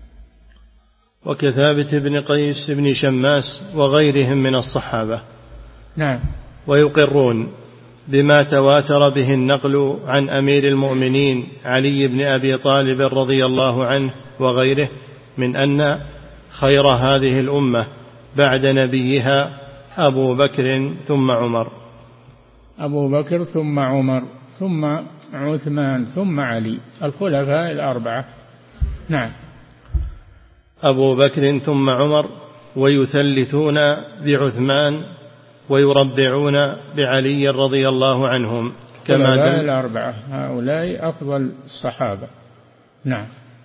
وكثابت بن قيس بن شماس وغيرهم من الصحابة. نعم. ويقرون بما تواتر به النقل عن أمير المؤمنين علي بن أبي طالب رضي الله عنه وغيره من أن خير هذه الأمة بعد نبيها أبو بكر ثم عمر أبو بكر ثم عمر ثم عثمان ثم علي، الخلفاء الأربعة. نعم. أبو بكر ثم عمر، ويثلثون بعثمان ويربعون بعلي رضي الله عنهم كما دل الأربعة هؤلاء أفضل الصحابة. نعم.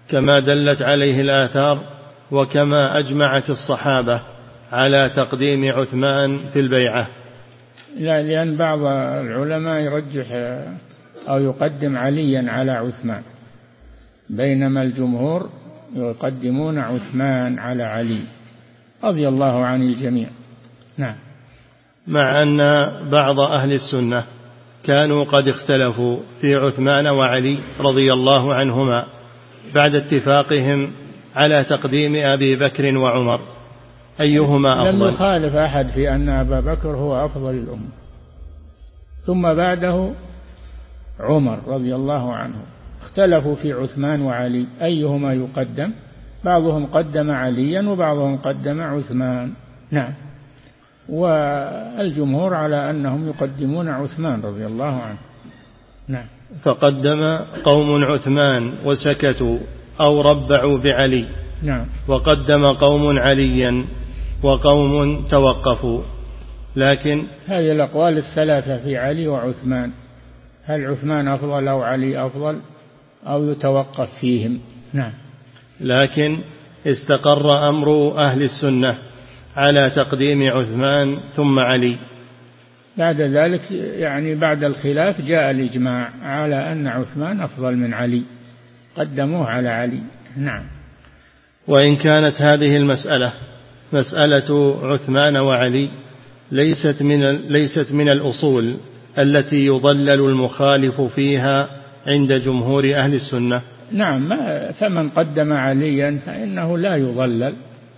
كما دلت عليه الآثار وكما أجمعت الصحابة على تقديم عثمان في البيعة؟ لا، لأن بعض العلماء يرجح أو يقدم عليا على عثمان، بينما الجمهور يقدمون عثمان على علي رضي الله عن الجميع. نعم. مع أن بعض أهل السنة كانوا قد اختلفوا في عثمان وعلي رضي الله عنهما بعد اتفاقهم على تقديم أبي بكر وعمر، أيهما أفضل؟ لم يخالف أحد في أن أبا بكر هو أفضل الأمة، ثم بعده عمر رضي الله عنه. اختلفوا في عثمان وعلي أيهما يقدم، بعضهم قدم عليا وبعضهم قدم عثمان. نعم. والجمهور على أنهم يقدمون عثمان رضي الله عنه. نعم. فقدم قوم عثمان وسكتوا أو ربعوا بعلي. نعم. وقدم قوم عليا وقوم توقفوا. لكن هذه الأقوال الثلاثة في علي وعثمان، هل عثمان أفضل أو علي أفضل أو يتوقف فيهم؟ نعم. لكن استقر أمر أهل السنة على تقديم عثمان ثم علي. بعد ذلك يعني بعد الخلاف جاء الإجماع على أن عثمان أفضل من علي، قدموه على علي. نعم. وإن كانت هذه المسألة مسألة عثمان وعلي ليست من ليست من الأصول التي يضلل المخالف فيها عند جمهور أهل السنة. نعم. فمن قدم عليا فإنه لا يضلل،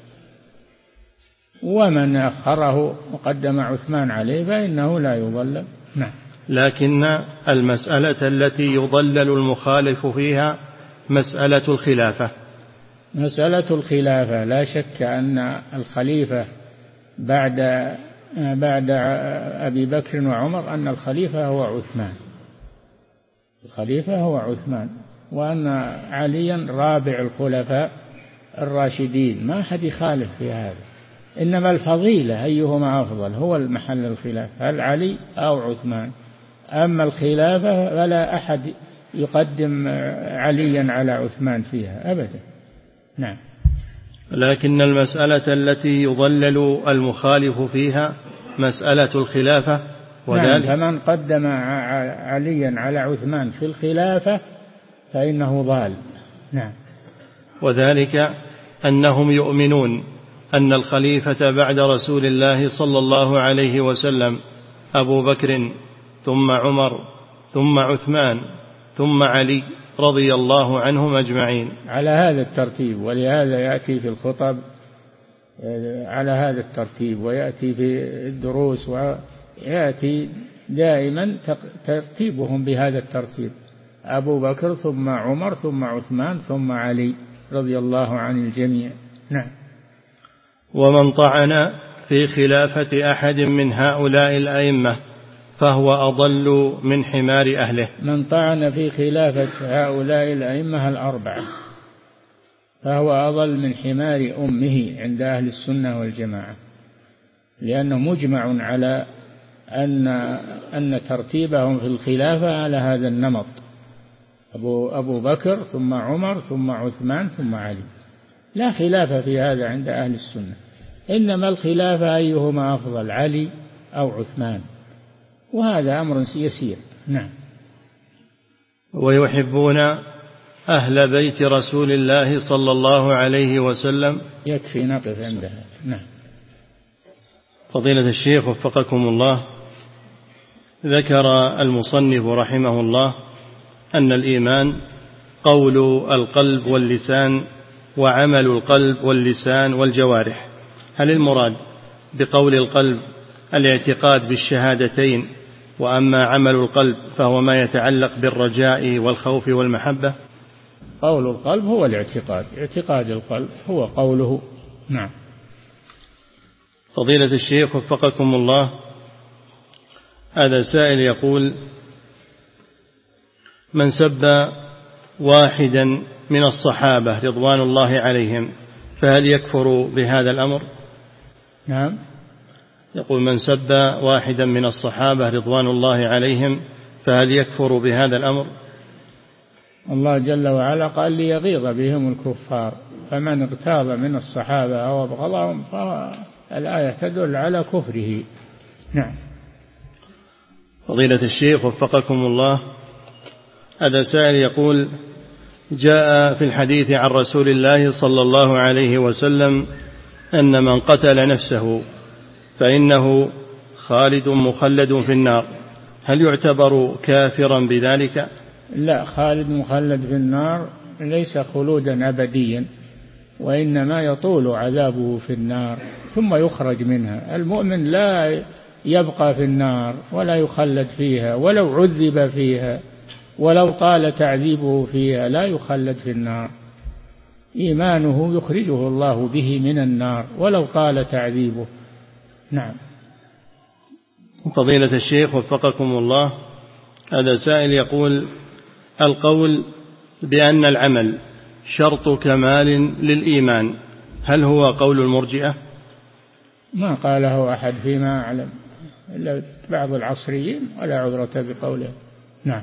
ومن أخره وقدم عثمان عليه فإنه لا يضلل. نعم. لكن المسألة التي يضلل المخالف فيها مسألة الخلافة. مسألة الخلافة لا شك أن الخليفة بعد بعد أبي بكر وعمر أن الخليفة هو عثمان، الخليفة هو عثمان، وأن عليا رابع الخلفاء الراشدين، ما أحد يخالف في هذا. إنما الفضيلة أيهما أفضل هو المحل الخلاف، هل علي أو عثمان. أما الخلافة فلا أحد يقدم عليا على عثمان فيها أبدا. نعم. لكن المسألة التي يضلل المخالف فيها مسألة الخلافة، وذلك نعم. فمن قدم عليا على عثمان في الخلافة فإنه ضال. نعم. وذلك أنهم يؤمنون أن الخليفة بعد رسول الله صلى الله عليه وسلم أبو بكر ثم عمر ثم عثمان ثم علي رضي الله عنهم أجمعين على هذا الترتيب. ولهذا يأتي في الخطب على هذا الترتيب، ويأتي في الدروس، ويأتي دائما ترتيبهم بهذا الترتيب: أبو بكر ثم عمر ثم عثمان ثم علي رضي الله عن الجميع. نعم. ومن طعن في خلافة أحد من هؤلاء الأئمة فهو أضل من حمار أهله. من طعن في خلافة هؤلاء الأئمة الأربعة فهو أضل من حمار أمه عند أهل السنة والجماعة، لأنه مجمع على أن أن ترتيبهم في الخلافة على هذا النمط: أبو أبو بكر ثم عمر ثم عثمان ثم علي. لا خلاف في هذا عند أهل السنة، إنما الخلافة أيهما أفضل، علي أو عثمان، وهذا أمر يسير. نعم. ويحبون أهل بيت رسول الله صلى الله عليه وسلم. يكفي نقف عندها. نعم. فضيلة الشيخ وفقكم الله، ذكر المصنف رحمه الله أن الإيمان قول القلب واللسان وعمل القلب واللسان والجوارح. هل المراد بقول القلب الاعتقاد بالشهادتين، وأما عمل القلب فهو ما يتعلق بالرجاء والخوف والمحبة؟ قول القلب هو الاعتقاد، اعتقاد القلب هو قوله. نعم. فضيلة الشيخ وفقكم الله، هذا سائل يقول: من سب واحدا من الصحابة رضوان الله عليهم فهل يكفر بهذا الأمر؟ نعم. يقول: من سب واحدا من الصحابة رضوان الله عليهم فهل يكفر بهذا الأمر؟ الله جل وعلا قال ليغيظ بهم الكفار، فمن اغتاظ من الصحابة أو أبغضهم فالآية تدل على كفره. نعم. فضيلة الشيخ وفقكم الله، هذا سائل يقول: جاء في الحديث عن رسول الله صلى الله عليه وسلم أن من قتل نفسه فإنه خالد مخلد في النار، هل يعتبر كافرا بذلك؟ لا، خالد مخلد في النار ليس خلودا أبديا، وإنما يطول عذابه في النار ثم يخرج منها. المؤمن لا يبقى في النار ولا يخلد فيها، ولو عذب فيها ولو طال تعذيبه فيها لا يخلد في النار. إيمانه يخرجه الله به من النار ولو طال تعذيبه. نعم. فضيلة الشيخ وفقكم الله، هذا سائل يقول: القول بأن العمل شرط كمال للإيمان هل هو قول المرجئة؟ ما قاله أحد فيما أعلم إلا بعض العصريين، ولا عذرة بقوله. نعم.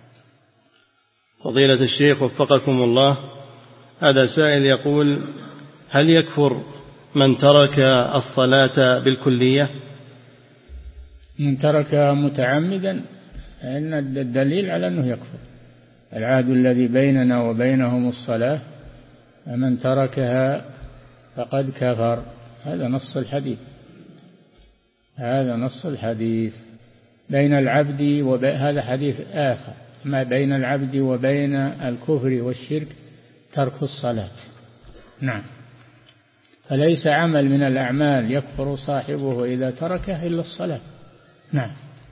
فضيلة الشيخ وفقكم الله، هذا سائل يقول: هل يكفر من ترك الصلاة بالكلية؟ من تركها متعمدا فإن الدليل على أنه يكفر. العهد الذي بيننا وبينهم الصلاة، فمن تركها فقد كفر. هذا نص الحديث، هذا نص الحديث. بين العبد وبين، هذا حديث آخر، ما بين العبد وبين الكفر والشرك ترك الصلاة. نعم. فليس عمل من الأعمال يكفر صاحبه إذا تركه إلا الصلاة. نعم.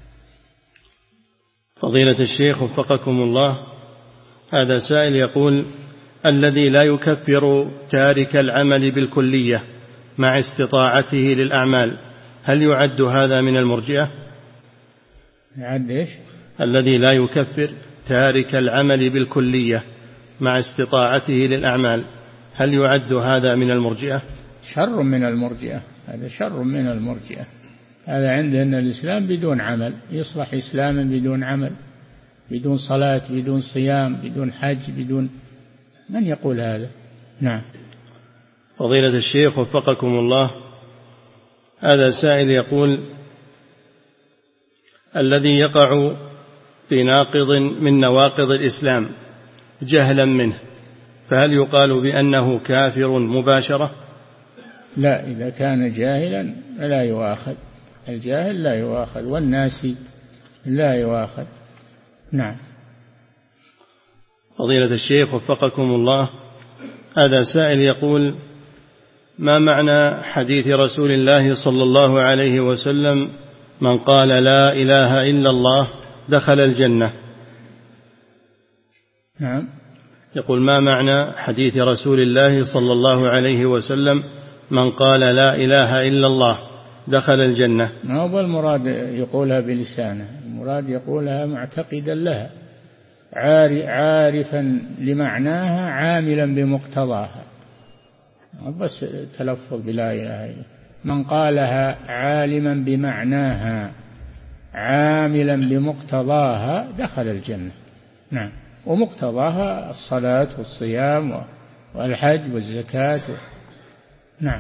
فضيلة الشيخ وفقكم الله، هذا سائل يقول: الذي لا يكفر تارك العمل بالكلية مع استطاعته للأعمال هل يعد هذا من المرجئة؟ يعد إيش؟ الذي لا يكفر تارك العمل بالكلية مع استطاعته للأعمال هل يعد هذا من المرجئة؟ شر من المرجئة، هذا شر من المرجئة. هذا عندنا الإسلام بدون عمل، يصبح إسلاما بدون عمل، بدون صلاة، بدون صيام، بدون حج، بدون، من يقول هذا؟ نعم. فضيلة الشيخ وفقكم الله، هذا سائل يقول: الذي يقع في ناقض من نواقض الإسلام جهلا منه فهل يقال بأنه كافر مباشرة؟ لا، إذا كان جاهلا لا يؤاخذ، الجاهل لا يؤاخذ، والناسي لا يؤاخذ. نعم. فضيلة الشيخ وفقكم الله، هذا سائل يقول: ما معنى حديث رسول الله صلى الله عليه وسلم: من قال لا إله إلا الله دخل الجنة؟ نعم. يقول: ما معنى حديث رسول الله صلى الله عليه وسلم: من قال لا إله إلا الله دخل الجنة؟ ما هو المراد يقولها بلسانه، المراد يقولها معتقدا لها، عارفا لمعناها، عاملا بمقتضاها، بس تلفظ بلا إله إلا. من قالها عالما بمعناها عاملا بمقتضاها دخل الجنة. نعم. ومقتضاها الصلاة والصيام والحج والزكاة. نعم.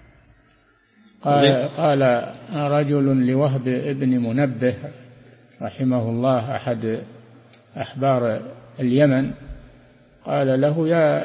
قال, قال رجل لوهب ابن منبه رحمه الله أحد أحبار اليمن، قال له: يا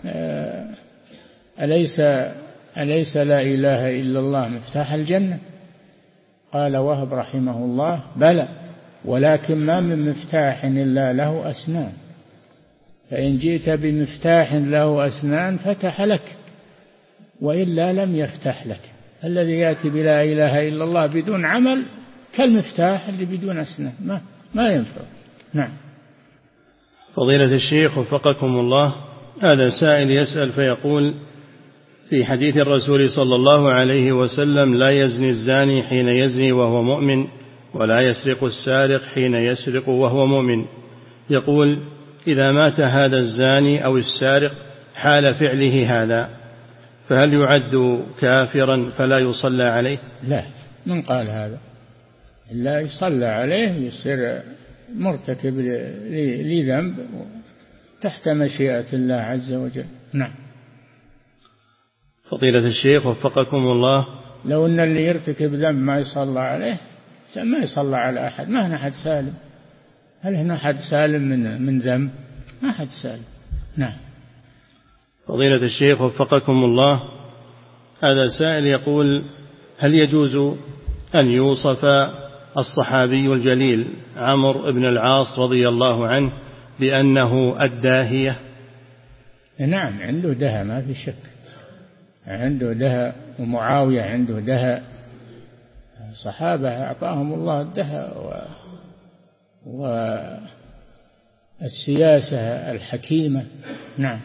أليس أليس لا إله إلا الله مفتاح الجنة؟ قال وهب رحمه الله: بلى، ولكن ما من مفتاح إلا له أسنان، فإن جئت بمفتاح له أسنان فتح لك، وإلا لم يفتح لك. الذي يأتي بلا إله إلا الله بدون عمل كالمفتاح اللي بدون أسنان، ما, ما ينفع. نعم. فضيلة الشيخ وفقكم الله، هذا سائل يسأل فيقول: في حديث الرسول صلى الله عليه وسلم: لا يزني الزاني حين يزني وهو مؤمن، ولا يسرق السارق حين يسرق وهو مؤمن. يقول: إذا مات هذا الزاني أو السارق حال فعله هذا فهل يعد كافرا فلا يصلى عليه؟ لا، من قال هذا؟ لا يصلى عليه، يصير مرتكب لذنب تحت مشيئة الله عز وجل. نعم. فضيلة الشيخ وفقكم الله، لو أن اللي يرتكب ذنب ما يصلى عليه ما يصلى على أحد، ما هنا أحد سالم. هل هنا أحد سالم من من ذنب؟ ما أحد سالم. نعم. فضيلة الشيخ وفقكم الله، هذا سائل يقول: هل يجوز أن يوصف الصحابي الجليل عمرو بن العاص رضي الله عنه بأنه الداهية؟ نعم، عنده دهى ما في شك، عنده دهى، ومعاوية عنده دهى. صحابة أعطاهم الله الدهى والسياسة الحكيمة. نعم.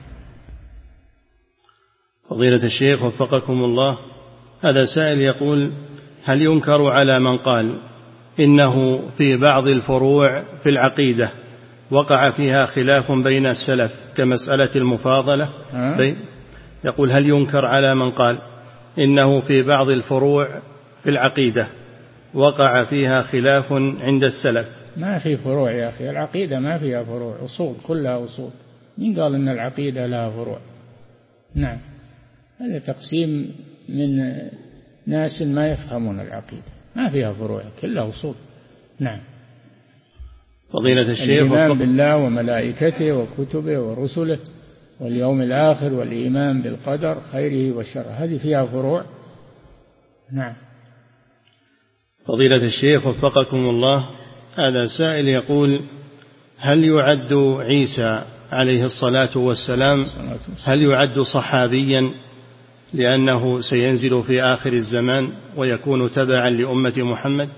فضيلة الشيخ وفقكم الله، هذا سائل يقول: هل ينكر على من قال إنه في بعض الفروع في العقيدة وقع فيها خلاف بين السلف كمسألة المفاضلة بين يقول: هل ينكر على من قال إنه في بعض الفروع في العقيدة وقع فيها خلاف عند السلف؟ ما في فروع يا أخي، العقيدة ما فيها فروع، أصول كلها أصول. مين قال إن العقيدة لها فروع؟ نعم، هذا تقسيم من ناس ما يفهمون العقيدة، ما فيها فروع كلها أصول. نعم. فضيلة الشيخ: الإيمان بالله وملائكته وكتبه ورسله واليوم الآخر والإيمان بالقدر خيره وشره، هذه فيها فروع. نعم. فضيلة الشيخ وفقكم الله، هذا سائل يقول: هل يعد عيسى عليه الصلاة والسلام هل يعد صحابيا لأنه سينزل في آخر الزمان ويكون تبعا لأمة محمد؟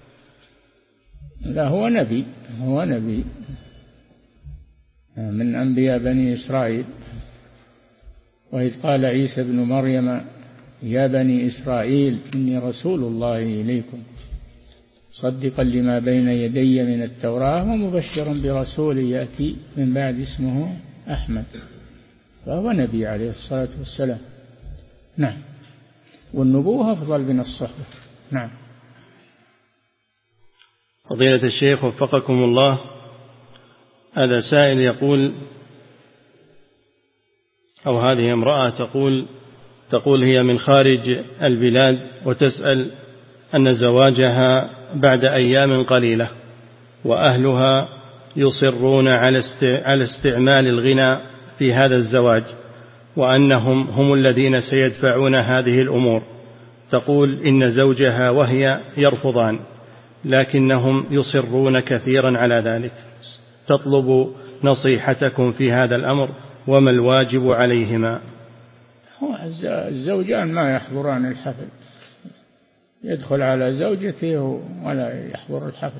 لا، هو نبي، هو نبي من أنبياء بني إسرائيل. وإذ قال عيسى ابن مريم يا بني إسرائيل إني رسول الله إليكم صدقا لما بين يدي من التوراة ومبشرا برسول يأتي من بعد اسمه أحمد، فهو نبي عليه الصلاة والسلام. نعم. والنبوة أفضل من الصحبة. نعم. فضيلة الشيخ وفقكم الله، هذا سائل يقول، أو هذه امرأة تقول تقول هي من خارج البلاد وتسأل أن زواجها بعد أيام قليلة وأهلها يصرون على استعمال الغنى في هذا الزواج وأنهم هم الذين سيدفعون هذه الأمور. تقول إن زوجها وهي يرفضان لكنهم يصرون كثيرا على ذلك. تطلب نصيحتكم في هذا الأمر وما الواجب عليهما؟ الزوجان ما يحضران الحفل، يدخل على زوجته ولا يحضر الحفل،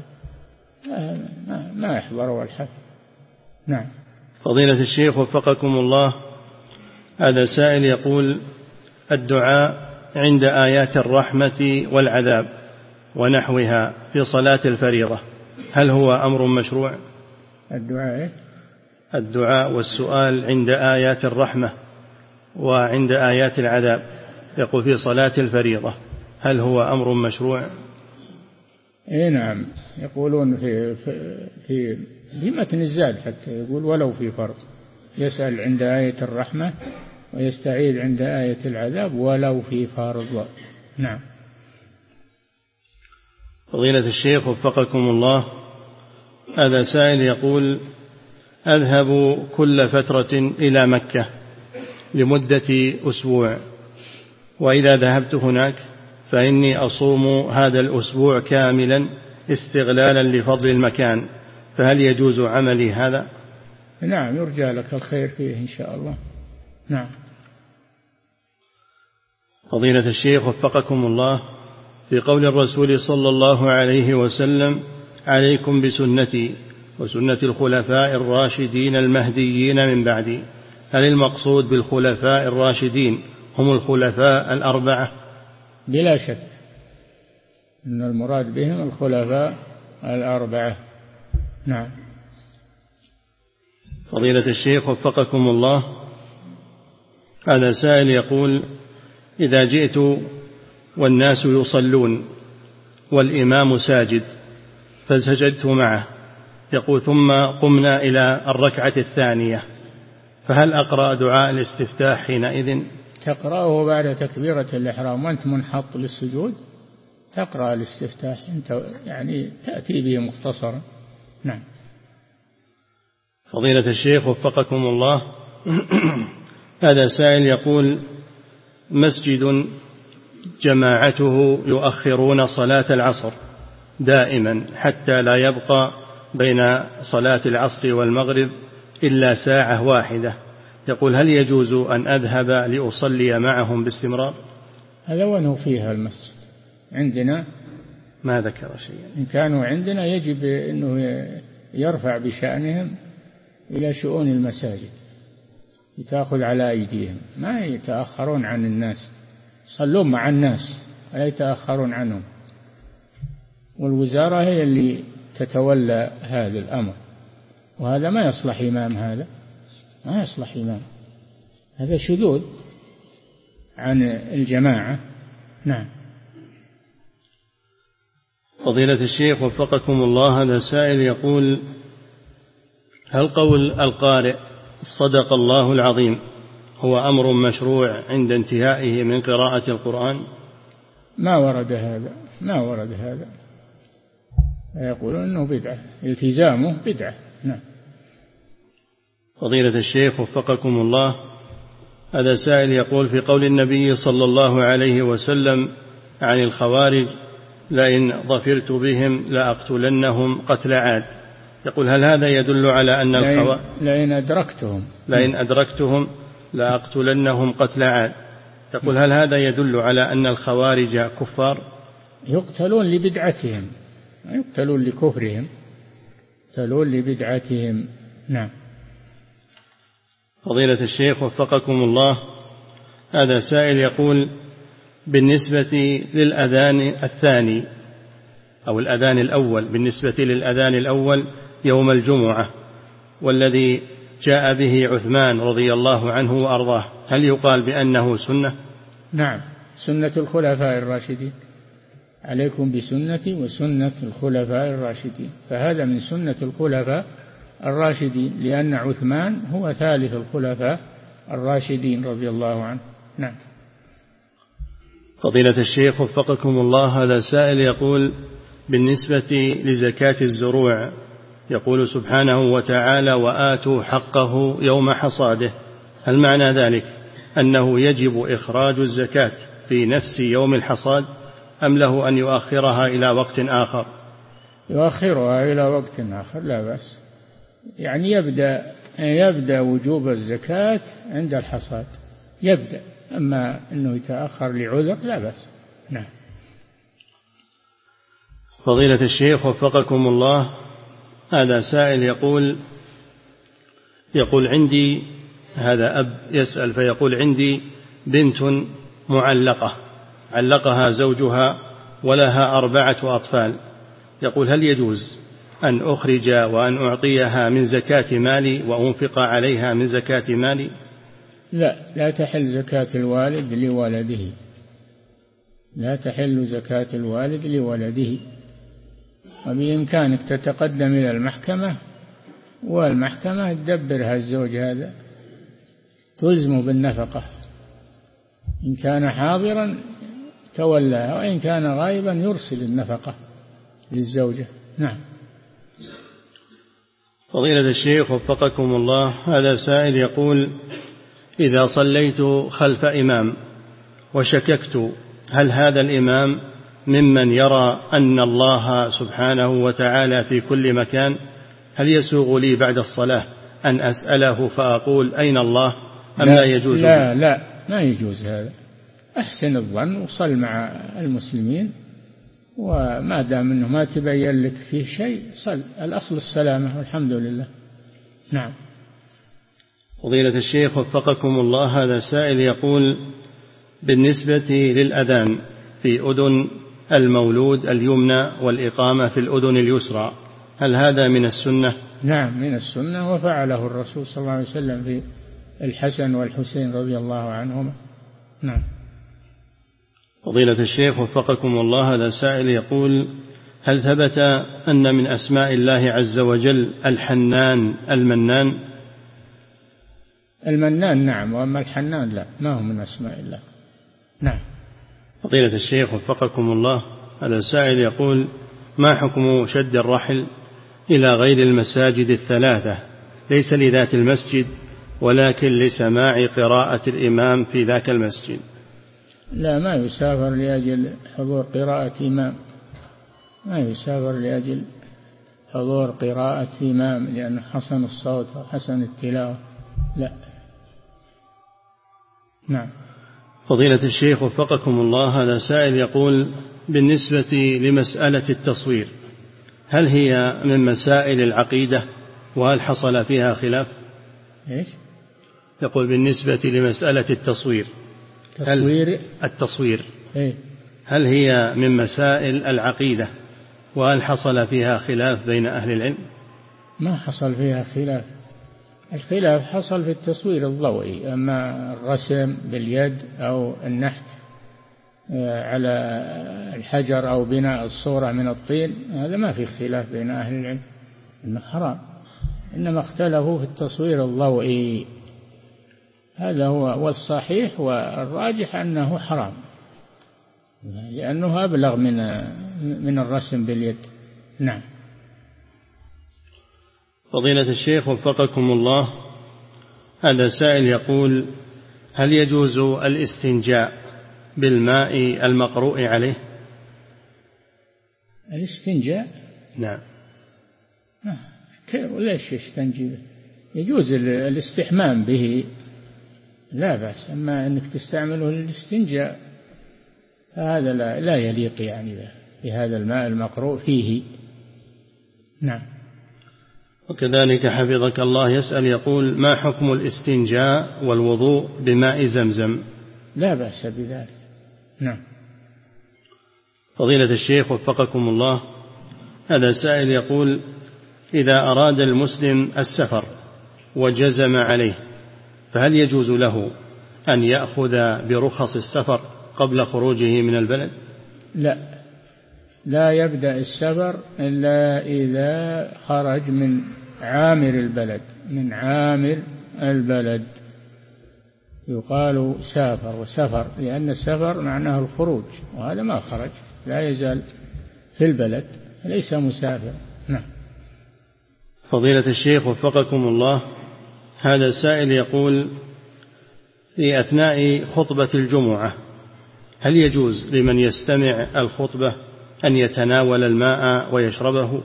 ما يحضر الحفل. نعم. فضيلة الشيخ وفقكم الله، هذا سائل يقول: الدعاء عند آيات الرحمة والعذاب ونحوها في صلاة الفريضة هل هو أمر مشروع؟ الدعاء الدعاء والسؤال عند آيات الرحمة وعند آيات العذاب، يقول في صلاة الفريضة، هل هو أمر مشروع؟ إيه نعم، يقولون في في في, في متن الزاد حتى يقول ولو في فرض، يسأل عند آية الرحمة ويستعيذ عند آية العذاب ولو في فرض. نعم. فضيلة الشيخ وفقكم الله، هذا سائل يقول: أذهب كل فترة إلى مكة لمدة أسبوع، وإذا ذهبت هناك فإني أصوم هذا الأسبوع كاملا استغلالا لفضل المكان، فهل يجوز عملي هذا؟ نعم، يرجى لك الخير فيه إن شاء الله. نعم. فضيلة الشيخ وفقكم الله، في قول الرسول صلى الله عليه وسلم: عليكم بسنتي وسنة الخلفاء الراشدين المهديين من بعدي، هل المقصود بالخلفاء الراشدين هم الخلفاء الأربعة؟ بلا شك أن المراد بهم الخلفاء الأربعة. نعم. فضيلة الشيخ وفقكم الله، هذا سائل يقول: إذا جئت والناس يصلون والإمام ساجد فسجدت معه يقول ثم قمنا إلى الركعة الثانية، فهل أقرأ دعاء الاستفتاح حينئذ؟ تقرأه بعد تكبيرة الإحرام وأنت منحط للسجود، تقرأ الاستفتاح أنت يعني تأتي به مختصرا. نعم. فضيلة الشيخ وفقكم الله، هذا سائل يقول مسجد جماعته يؤخرون صلاة العصر دائما حتى لا يبقى بين صلاة العصر والمغرب إلا ساعة واحدة، يقول هل يجوز أن أذهب لأصلي معهم باستمرار؟ هذا وأنه فيها المسجد عندنا ما ذكر شيئا. إن كانوا عندنا يجب أنه يرفع بشأنهم إلى شؤون المساجد، يتأخذ على أيديهم، ما يتأخرون عن الناس، يصلون مع الناس ولا يتأخرون عنهم، والوزارة هي اللي تتولى هذا الأمر، وهذا ما يصلح إمام، هذا ما يصلح إمام، هذا شذوذ عن الجماعة. نعم. فضيلة الشيخ وفقكم الله، هذا سائل يقول هل قول القارئ صدق الله العظيم هو أمر مشروع عند انتهائه من قراءة القرآن؟ ما ورد هذا، ما ورد هذا، يقولون أنه بدعة، التزامه بدعة. نعم. فضيلة الشيخ وفقكم الله، هذا سائل يقول في قول النبي صلى الله عليه وسلم عن الخوارج لئن ظفرت بهم لأقتلنهم قتل عاد، يقول هل هذا يدل على أن الخوارج لئن أدركتهم لئن أدركتهم لأقتلنهم قتل عاد، يقول هل هذا يدل على أن الخوارج كفار؟ يقتلون لبدعتهم، يقتلون لكفرهم، يقتلون لبدعتهم. نعم. فضيلة الشيخ وفقكم الله، هذا سائل يقول بالنسبة للأذان الثاني أو الأذان الأول، بالنسبة للأذان الأول يوم الجمعة والذي جاء به عثمان رضي الله عنه وأرضاه، هل يقال بأنه سنة؟ نعم، سنة الخلفاء الراشدين، عليكم بسنتي وسنة الخلفاء الراشدين، فهذا من سنة الخلفاء الراشدين لأن عثمان هو ثالث الخلفاء الراشدين رضي الله عنه. نعم. فضيلة الشيخ وفقكم الله، هذا سائل يقول بالنسبة لزكاة الزروع، يقول سبحانه وتعالى وآتوا حقه يوم حصاده، هل معنى ذلك أنه يجب إخراج الزكاة في نفس يوم الحصاد أم له أن يؤخرها إلى وقت آخر؟ يؤخرها إلى وقت آخر لا بأس، يعني يبدأ يبدأ وجوب الزكاة عند الحصاد، يبدأ، أما أنه يتأخر لعذر لا بأس. نعم. فضيلة الشيخ وفقكم الله، هذا سائل يقول يقول عندي، هذا أب يسأل فيقول عندي بنت معلقة علقها زوجها ولها أربعة أطفال، يقول هل يجوز أن أخرج وأن أعطيها من زكاة مالي وأنفق عليها من زكاة مالي؟ لا، لا تحل زكاة الوالد لولده، لا تحل زكاة الوالد لولده، وبإمكانك تتقدم إلى المحكمة والمحكمة تدبرها الزوج هذا، تلزمه بالنفقة، إن كان حاضرا تولاها وإن كان غائبا يرسل النفقة للزوجة. نعم. فضيلة الشيخ وفقكم الله، هذا سائل يقول إذا صليت خلف إمام وشككت هل هذا الإمام ممن يرى أن الله سبحانه وتعالى في كل مكان، هل يسوغ لي بعد الصلاة أن أسأله فأقول أين الله أم لا, لا يجوز؟ لا لا ما يجوز هذا، أحسن الظن وصل مع المسلمين، وما دام أنه ما تبين لك فيه شيء صل، الأصل السلامة والحمد لله. نعم. فضيلة الشيخ وفقكم الله، هذا سائل يقول بالنسبة للأذان في أذن المولود اليمنى والإقامة في الأذن اليسرى، هل هذا من السنة؟ نعم من السنة، وفعله الرسول صلى الله عليه وسلم في الحسن والحسين رضي الله عنهما. نعم. فضيلة الشيخ وفقكم الله، هذا سائل يقول هل ثبت أن من أسماء الله عز وجل الحنان المنان؟ المنان نعم، وأما الحنان لا، ما هو من أسماء الله. نعم. فضيلة الشيخ وفقكم الله، هذا سائل يقول: ما حكم شد الرحل إلى غير المساجد الثلاثة، ليس لذات المسجد ولكن لسماع قراءة الإمام في ذاك المسجد؟ لا، ما يسافر لأجل حضور قراءة إمام، ما يسافر لأجل حضور قراءة إمام لأنه حسن الصوت وحسن التلاوة، لا. نعم. فضيلة الشيخ وفقكم الله، هذا سائل يقول: بالنسبة لمسألة التصوير، هل هي من مسائل العقيدة وهل حصل فيها خلاف؟ إيش؟ يقول: بالنسبة لمسألة التصوير، تصوير التصوير إيه؟ هل هي من مسائل العقيدة وهل حصل فيها خلاف بين أهل العلم؟ ما حصل فيها خلاف، الخلاف حصل في التصوير الضوئي، أما الرسم باليد أو النحت على الحجر أو بناء الصورة من الطين هذا ما في خلاف بين أهل العلم إنه حرام، إنما اختلفوا في التصوير الضوئي، هذا هو والصحيح والراجح أنه حرام لأنه أبلغ من من الرسم باليد. نعم. فضيلة الشيخ وفقكم الله، هذا سائل يقول: هل يجوز الاستنجاء بالماء المقروء عليه؟ الاستنجاء؟ نعم. ليش يستنجي به؟ يجوز الاستحمام به لا بأس، أما أنك تستعمله للاستنجاء هذا لا, لا يليق يعني بهذا الماء المقروء فيه. نعم. وكذلك حفظك الله يسأل يقول: ما حكم الاستنجاء والوضوء بماء زمزم؟ لا بأس بذلك. نعم. فضيلة الشيخ وفقكم الله، هذا سائل يقول: إذا أراد المسلم السفر وجزم عليه فهل يجوز له أن يأخذ برخص السفر قبل خروجه من البلد؟ لا، لا يبدأ السفر إلا إذا خرج من عامر البلد، من عامر البلد يقال سافر وسفر، لأن السفر معناه الخروج، وهذا ما خرج، لا يزال في البلد، ليس مسافر. نعم. فضيلة الشيخ وفقكم الله، هذا سائل يقول: في أثناء خطبة الجمعة هل يجوز لمن يستمع الخطبة أن يتناول الماء ويشربه؟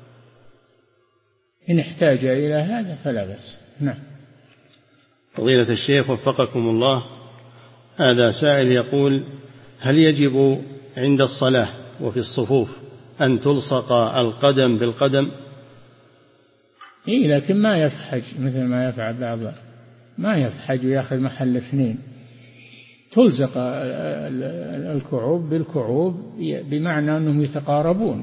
إن احتاج إلى هذا فلا بأس. نعم. فضيلة الشيخ وفقكم الله، هذا سائل يقول: هل يجب عند الصلاة وفي الصفوف أن تلصق القدم بالقدم؟ إيه، لكن ما يفحج مثل ما يفعل بعض، ما يفحج ويأخذ محل اثنين، تلزق الكعوب بالكعوب بمعنى أنهم يتقاربون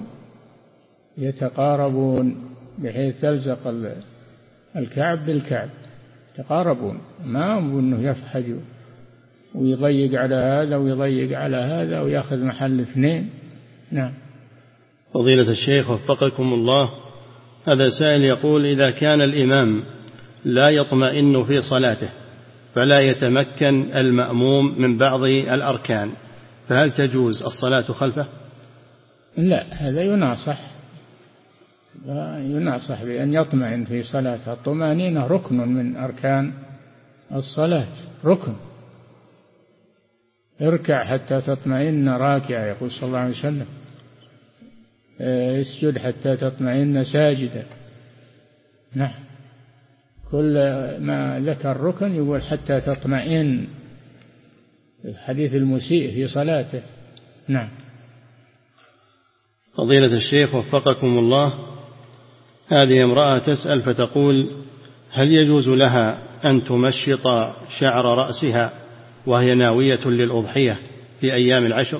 يتقاربون بحيث تلزق الكعب بالكعب، يتقاربون، ما هو أنه يفحج ويضيق على هذا ويضيق على هذا ويأخذ محل اثنين. نعم. فضيلة الشيخ وفقكم الله، هذا سائل يقول: إذا كان الإمام لا يطمئن في صلاته فلا يتمكن المأموم من بعض الأركان فهل تجوز الصلاة خلفه؟ لا، هذا يناصح يناصح بأن يطمئن في صلاته، الطمأنينة ركن من أركان الصلاة، ركن. اركع حتى تطمئن راكعا، يقول صلى الله عليه وسلم، اسجد حتى تطمئن ساجدا. نعم. كل ما ذكر ركن يقول حتى تطمئن، حديث المسيء في صلاته. نعم. فضيلة الشيخ وفقكم الله، هذه امرأة تسأل فتقول: هل يجوز لها أن تمشط شعر رأسها وهي ناوية للأضحية في أيام العشر؟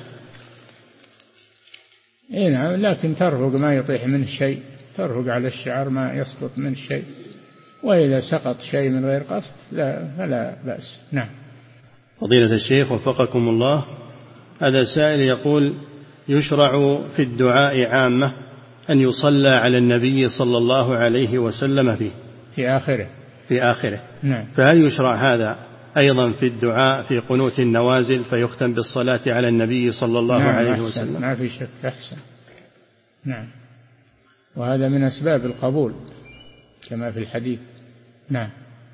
إيه نعم، لكن ترفق ما يطيح منه شيء، ترفق على الشعر ما يسقط منه شيء، وإذا سقط شيء من غير قصد لا فلا بأس. نعم. فضيلة الشيخ وفقكم الله، هذا سائل يقول: يشرع في الدعاء عامة أن يصلى على النبي صلى الله عليه وسلم فيه في آخره في آخره نعم. فهل يشرع هذا أيضا في الدعاء في قنوت النوازل فيختم بالصلاة على النبي صلى الله نعم عليه أحسن. وسلم؟ ما في شك، أحسن. نعم، وهذا من أسباب القبول كما في الحديث. نعم.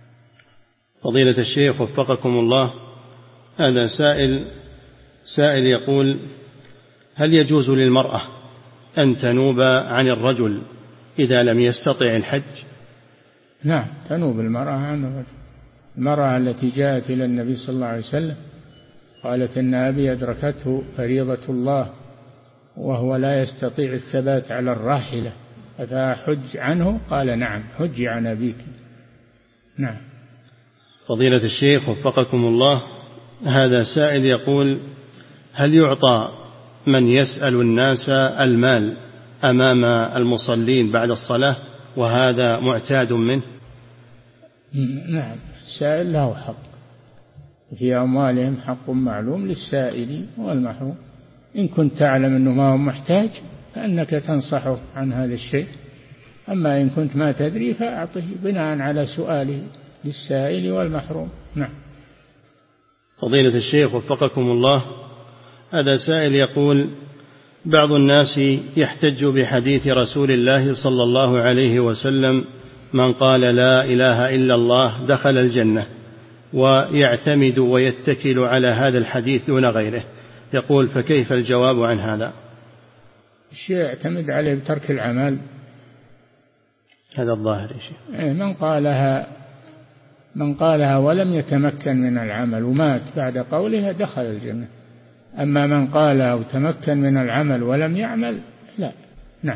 فضيلة الشيخ وفقكم الله، هذا سائل سائل يقول: هل يجوز للمرأة أن تنوب عن الرجل إذا لم يستطع الحج؟ نعم، تنوب المرأة عن الرجل. المرأة التي جاءت إلى النبي صلى الله عليه وسلم قالت إن أبي أدركته فريضة الله وهو لا يستطيع الثبات على الراحلة أفأحج عنه؟ قال نعم، حج عن أبيك. نعم. فضيلة الشيخ وفقكم الله، هذا سائل يقول: هل يعطى من يسأل الناس المال أمام المصلين بعد الصلاة وهذا معتاد منه؟ نعم، السائل له حق، في أموالهم حق معلوم للسائل والمحروم. إن كنت تعلم أنه ما هو محتاج فأنك تنصحه عن هذا الشيء، أما إن كنت ما تدري فأعطه بناء على سؤاله للسائل والمحروم. نعم. فضيلة الشيخ وفقكم الله، هذا سائل يقول: بعض الناس يحتج بحديث رسول الله صلى الله عليه وسلم: من قال لا إله إلا الله دخل الجنة، ويعتمد ويتكل على هذا الحديث دون غيره. يقول: فكيف الجواب عن هذا؟ الشيء يعتمد عليه بترك العمل، هذا الظاهر يا شيخ. من قالها من قالها ولم يتمكن من العمل ومات بعد قولها دخل الجنة، أما من قالها وتمكن من العمل ولم يعمل لا. نعم.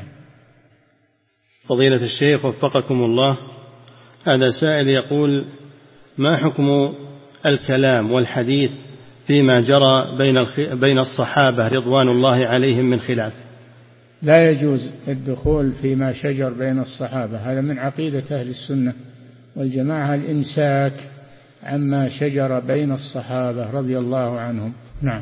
فضيلة الشيخ وفقكم الله، هذا سائل يقول: ما حكم الكلام والحديث فيما جرى بين بين الصحابة رضوان الله عليهم من خلاف؟ لا يجوز الدخول فيما شجر بين الصحابة، هذا من عقيدة أهل السنة والجماعة، الإمساك عما شجر بين الصحابة رضي الله عنهم. نعم.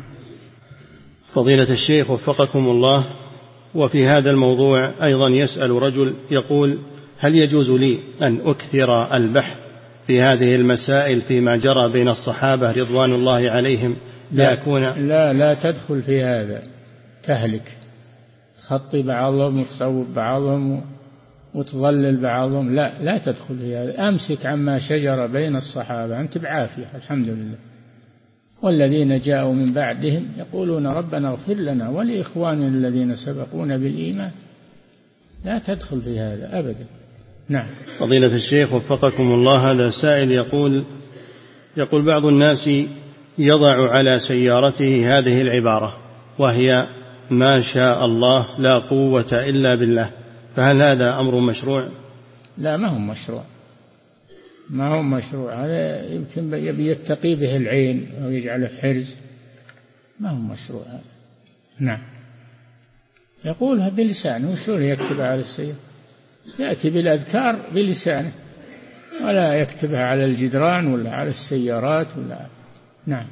فضيلة الشيخ وفقكم الله، وفي هذا الموضوع أيضا يسأل رجل يقول: هل يجوز لي أن أكثر البحث في هذه المسائل فيما جرى بين الصحابة رضوان الله عليهم لأكون لا, لا لا تدخل في هذا، تهلك، تخطي بعضهم وتصوب بعضهم وتضلل بعضهم، لا لا تدخل في هذا. أمسك عما شجر بين الصحابة، أنت بعافية الحمد لله. والذين جاءوا من بعدهم يقولون ربنا اغفر لنا ولإخواننا الذين سبقونا بالإيمان، لا تدخل في هذا أبدا. نعم. فضيلة الشيخ وفقكم الله، هذا سائل يقول يقول بعض الناس يضع على سيارته هذه العبارة وهي: ما شاء الله لا قوة إلا بالله، فهل هذا أمر مشروع؟ لا، ما هو مشروع، ما هو مشروع، هذا يمكن يبي يتقي به العين أو يجعله حرز، ما هو مشروع هذا. نعم. يقولها بلسانه، وشو يكتبها على السيارة؟ يأتي بالأذكار بلسانه ولا يكتبها على الجدران ولا على السيارات ولا. نعم.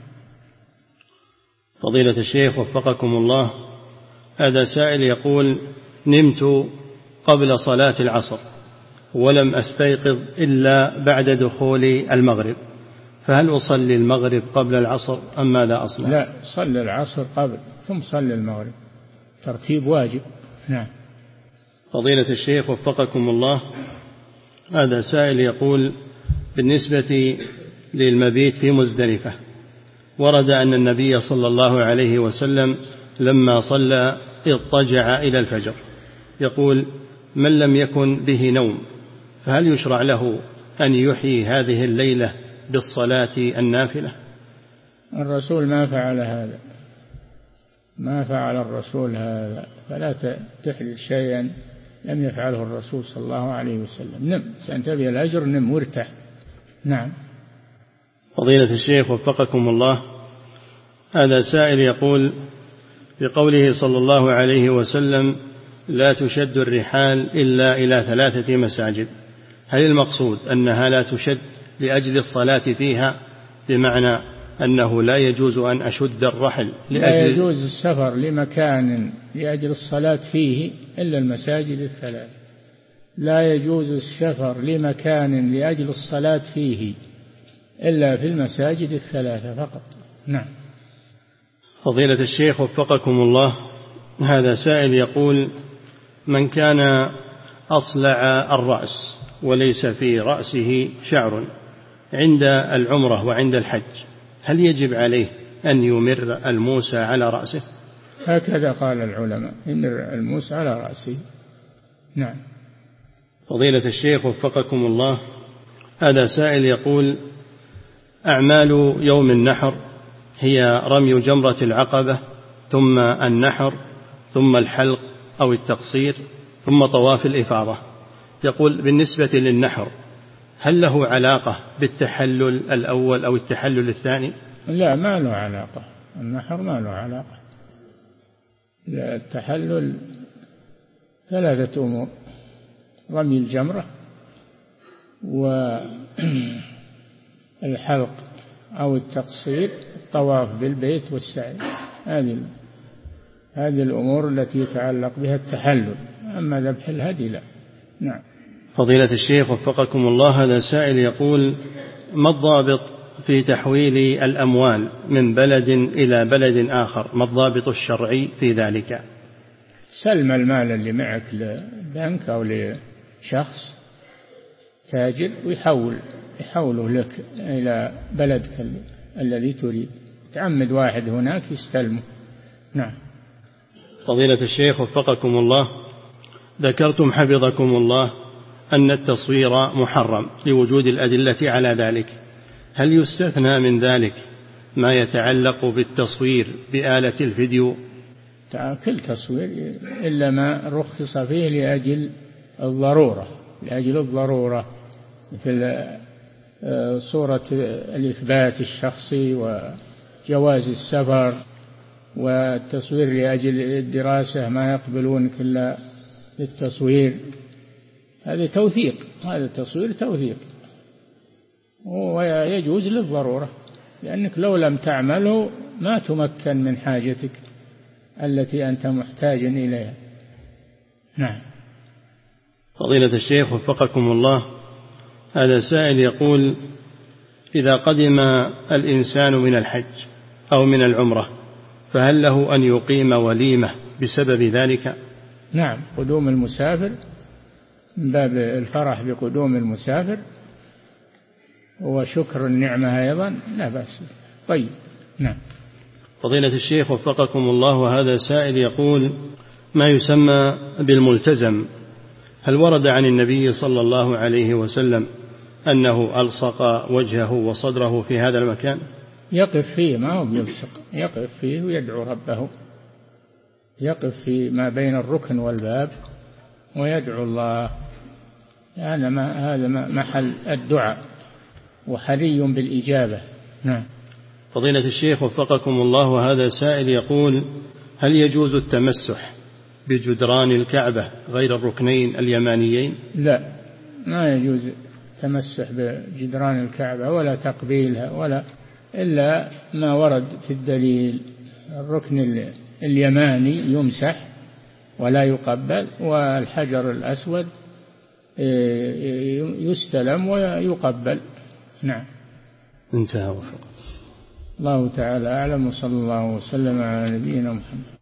فضيلة الشيخ وفقكم الله، هذا سائل يقول: نمت قبل صلاة العصر ولم أستيقظ إلا بعد دخول المغرب، فهل أصلي المغرب قبل العصر أم ماذا أصنع؟ لا، صلي العصر قبل ثم صلي المغرب، ترتيب واجب. نعم. فضيلة الشيخ وفقكم الله، هذا سائل يقول: بالنسبة للمبيت في مزدلفة، ورد أن النبي صلى الله عليه وسلم لما صلى اضطجع إلى الفجر، يقول: من لم يكن به نوم فهل يشرع له أن يحيي هذه الليلة بالصلاة النافلة؟ الرسول ما فعل هذا، ما فعل الرسول هذا، فلا تحدث شيئا لم يفعله الرسول صلى الله عليه وسلم. نم، سأنتبه الأجر، نم وارتاح. نعم. فضيلة الشيخ وفقكم الله، هذا سائل يقول: بقوله صلى الله عليه وسلم: لا تشد الرحال إلا إلى ثلاثة مساجد، هل المقصود أنها لا تشد لأجل الصلاة فيها، بمعنى أنه لا يجوز أن أشد الرحل لأجل لا يجوز السفر لمكان لأجل الصلاة فيه إلا المساجد الثلاث. لا يجوز السفر لمكان لأجل الصلاة فيه إلا في المساجد الثلاثة فقط. نعم. فضيلة الشيخ وفقكم الله، هذا سائل يقول: من كان أصلع الرأس وليس في رأسه شعر عند العمرة وعند الحج، هل يجب عليه أن يمر الموسى على رأسه؟ هكذا قال العلماء، يمر الموسى على رأسه. نعم. فضيلة الشيخ وفقكم الله، هذا سائل يقول: أعمال يوم النحر هي رمي جمرة العقبة ثم النحر ثم الحلق أو التقصير ثم طواف الإفاضة. يقول: بالنسبة للنحر هل له علاقة بالتحلل الأول أو التحلل الثاني؟ لا، ما له علاقة. النحر ما له علاقة. التحلل ثلاثة أمور: رمي الجمرة والحلق أو التقصير، الطواف بالبيت والسعي. هذه هذه الأمور التي يتعلق بها التحلل. أما ذبح الهدي لا. نعم. فضيلة الشيخ وفقكم الله، هذا سائل يقول: ما الضابط في تحويل الأموال من بلد إلى بلد آخر؟ ما الضابط الشرعي في ذلك؟ سلم المال اللي معك لبنك أو لشخص تاجر ويحول يحوله لك إلى بلدك الذي تريد. تعمد واحد هناك يستلمه. نعم. فضيلة الشيخ وفقكم الله، ذكرتم حفظكم الله أن التصوير محرم لوجود الأدلة على ذلك، هل يستثنى من ذلك ما يتعلق بالتصوير بآلة الفيديو؟ كل تصوير إلا ما رخص فيه لأجل الضرورة لأجل الضرورة مثل صورة الإثبات الشخصي وجواز السفر، والتصوير لأجل الدراسة ما يقبلونك إلا للتصوير. هذا توثيق، هذا التصوير توثيق، ويجوز للضرورة، لأنك لو لم تعمله ما تمكن من حاجتك التي أنت محتاج إليها. نعم. فضيلة الشيخ وفقكم الله، هذا سائل يقول: إذا قدم الإنسان من الحج أو من العمرة فهل له أن يقيم وليمة بسبب ذلك؟ نعم، قدوم المسافر من باب الفرح بقدوم المسافر وشكر النعمة أيضا، لا بأس. طيب. نعم. فضيلة الشيخ وفقكم الله، وهذا سائل يقول: ما يسمى بالملتزم هل ورد عن النبي صلى الله عليه وسلم أنه ألصق وجهه وصدره في هذا المكان؟ يقف فيه، ما هو بيلصق، يقف فيه ويدعو ربه، يقف في ما بين الركن والباب ويدعو الله. هذا ما هذا محل الدعاء وحري بالإجابة. نعم. فضيلة الشيخ وفقكم الله، وهذا سائل يقول: هل يجوز التمسح بجدران الكعبة غير الركنين اليمانيين؟ لا، ما يجوز التمسح بجدران الكعبة ولا تقبيلها ولا إلا ما ورد في الدليل. الركن اليماني يمسح ولا يقبل، والحجر الأسود يستلم ويقبل. نعم. انتهى وفق. الله تعالى أعلم، وصلى الله وسلم على نبينا محمد.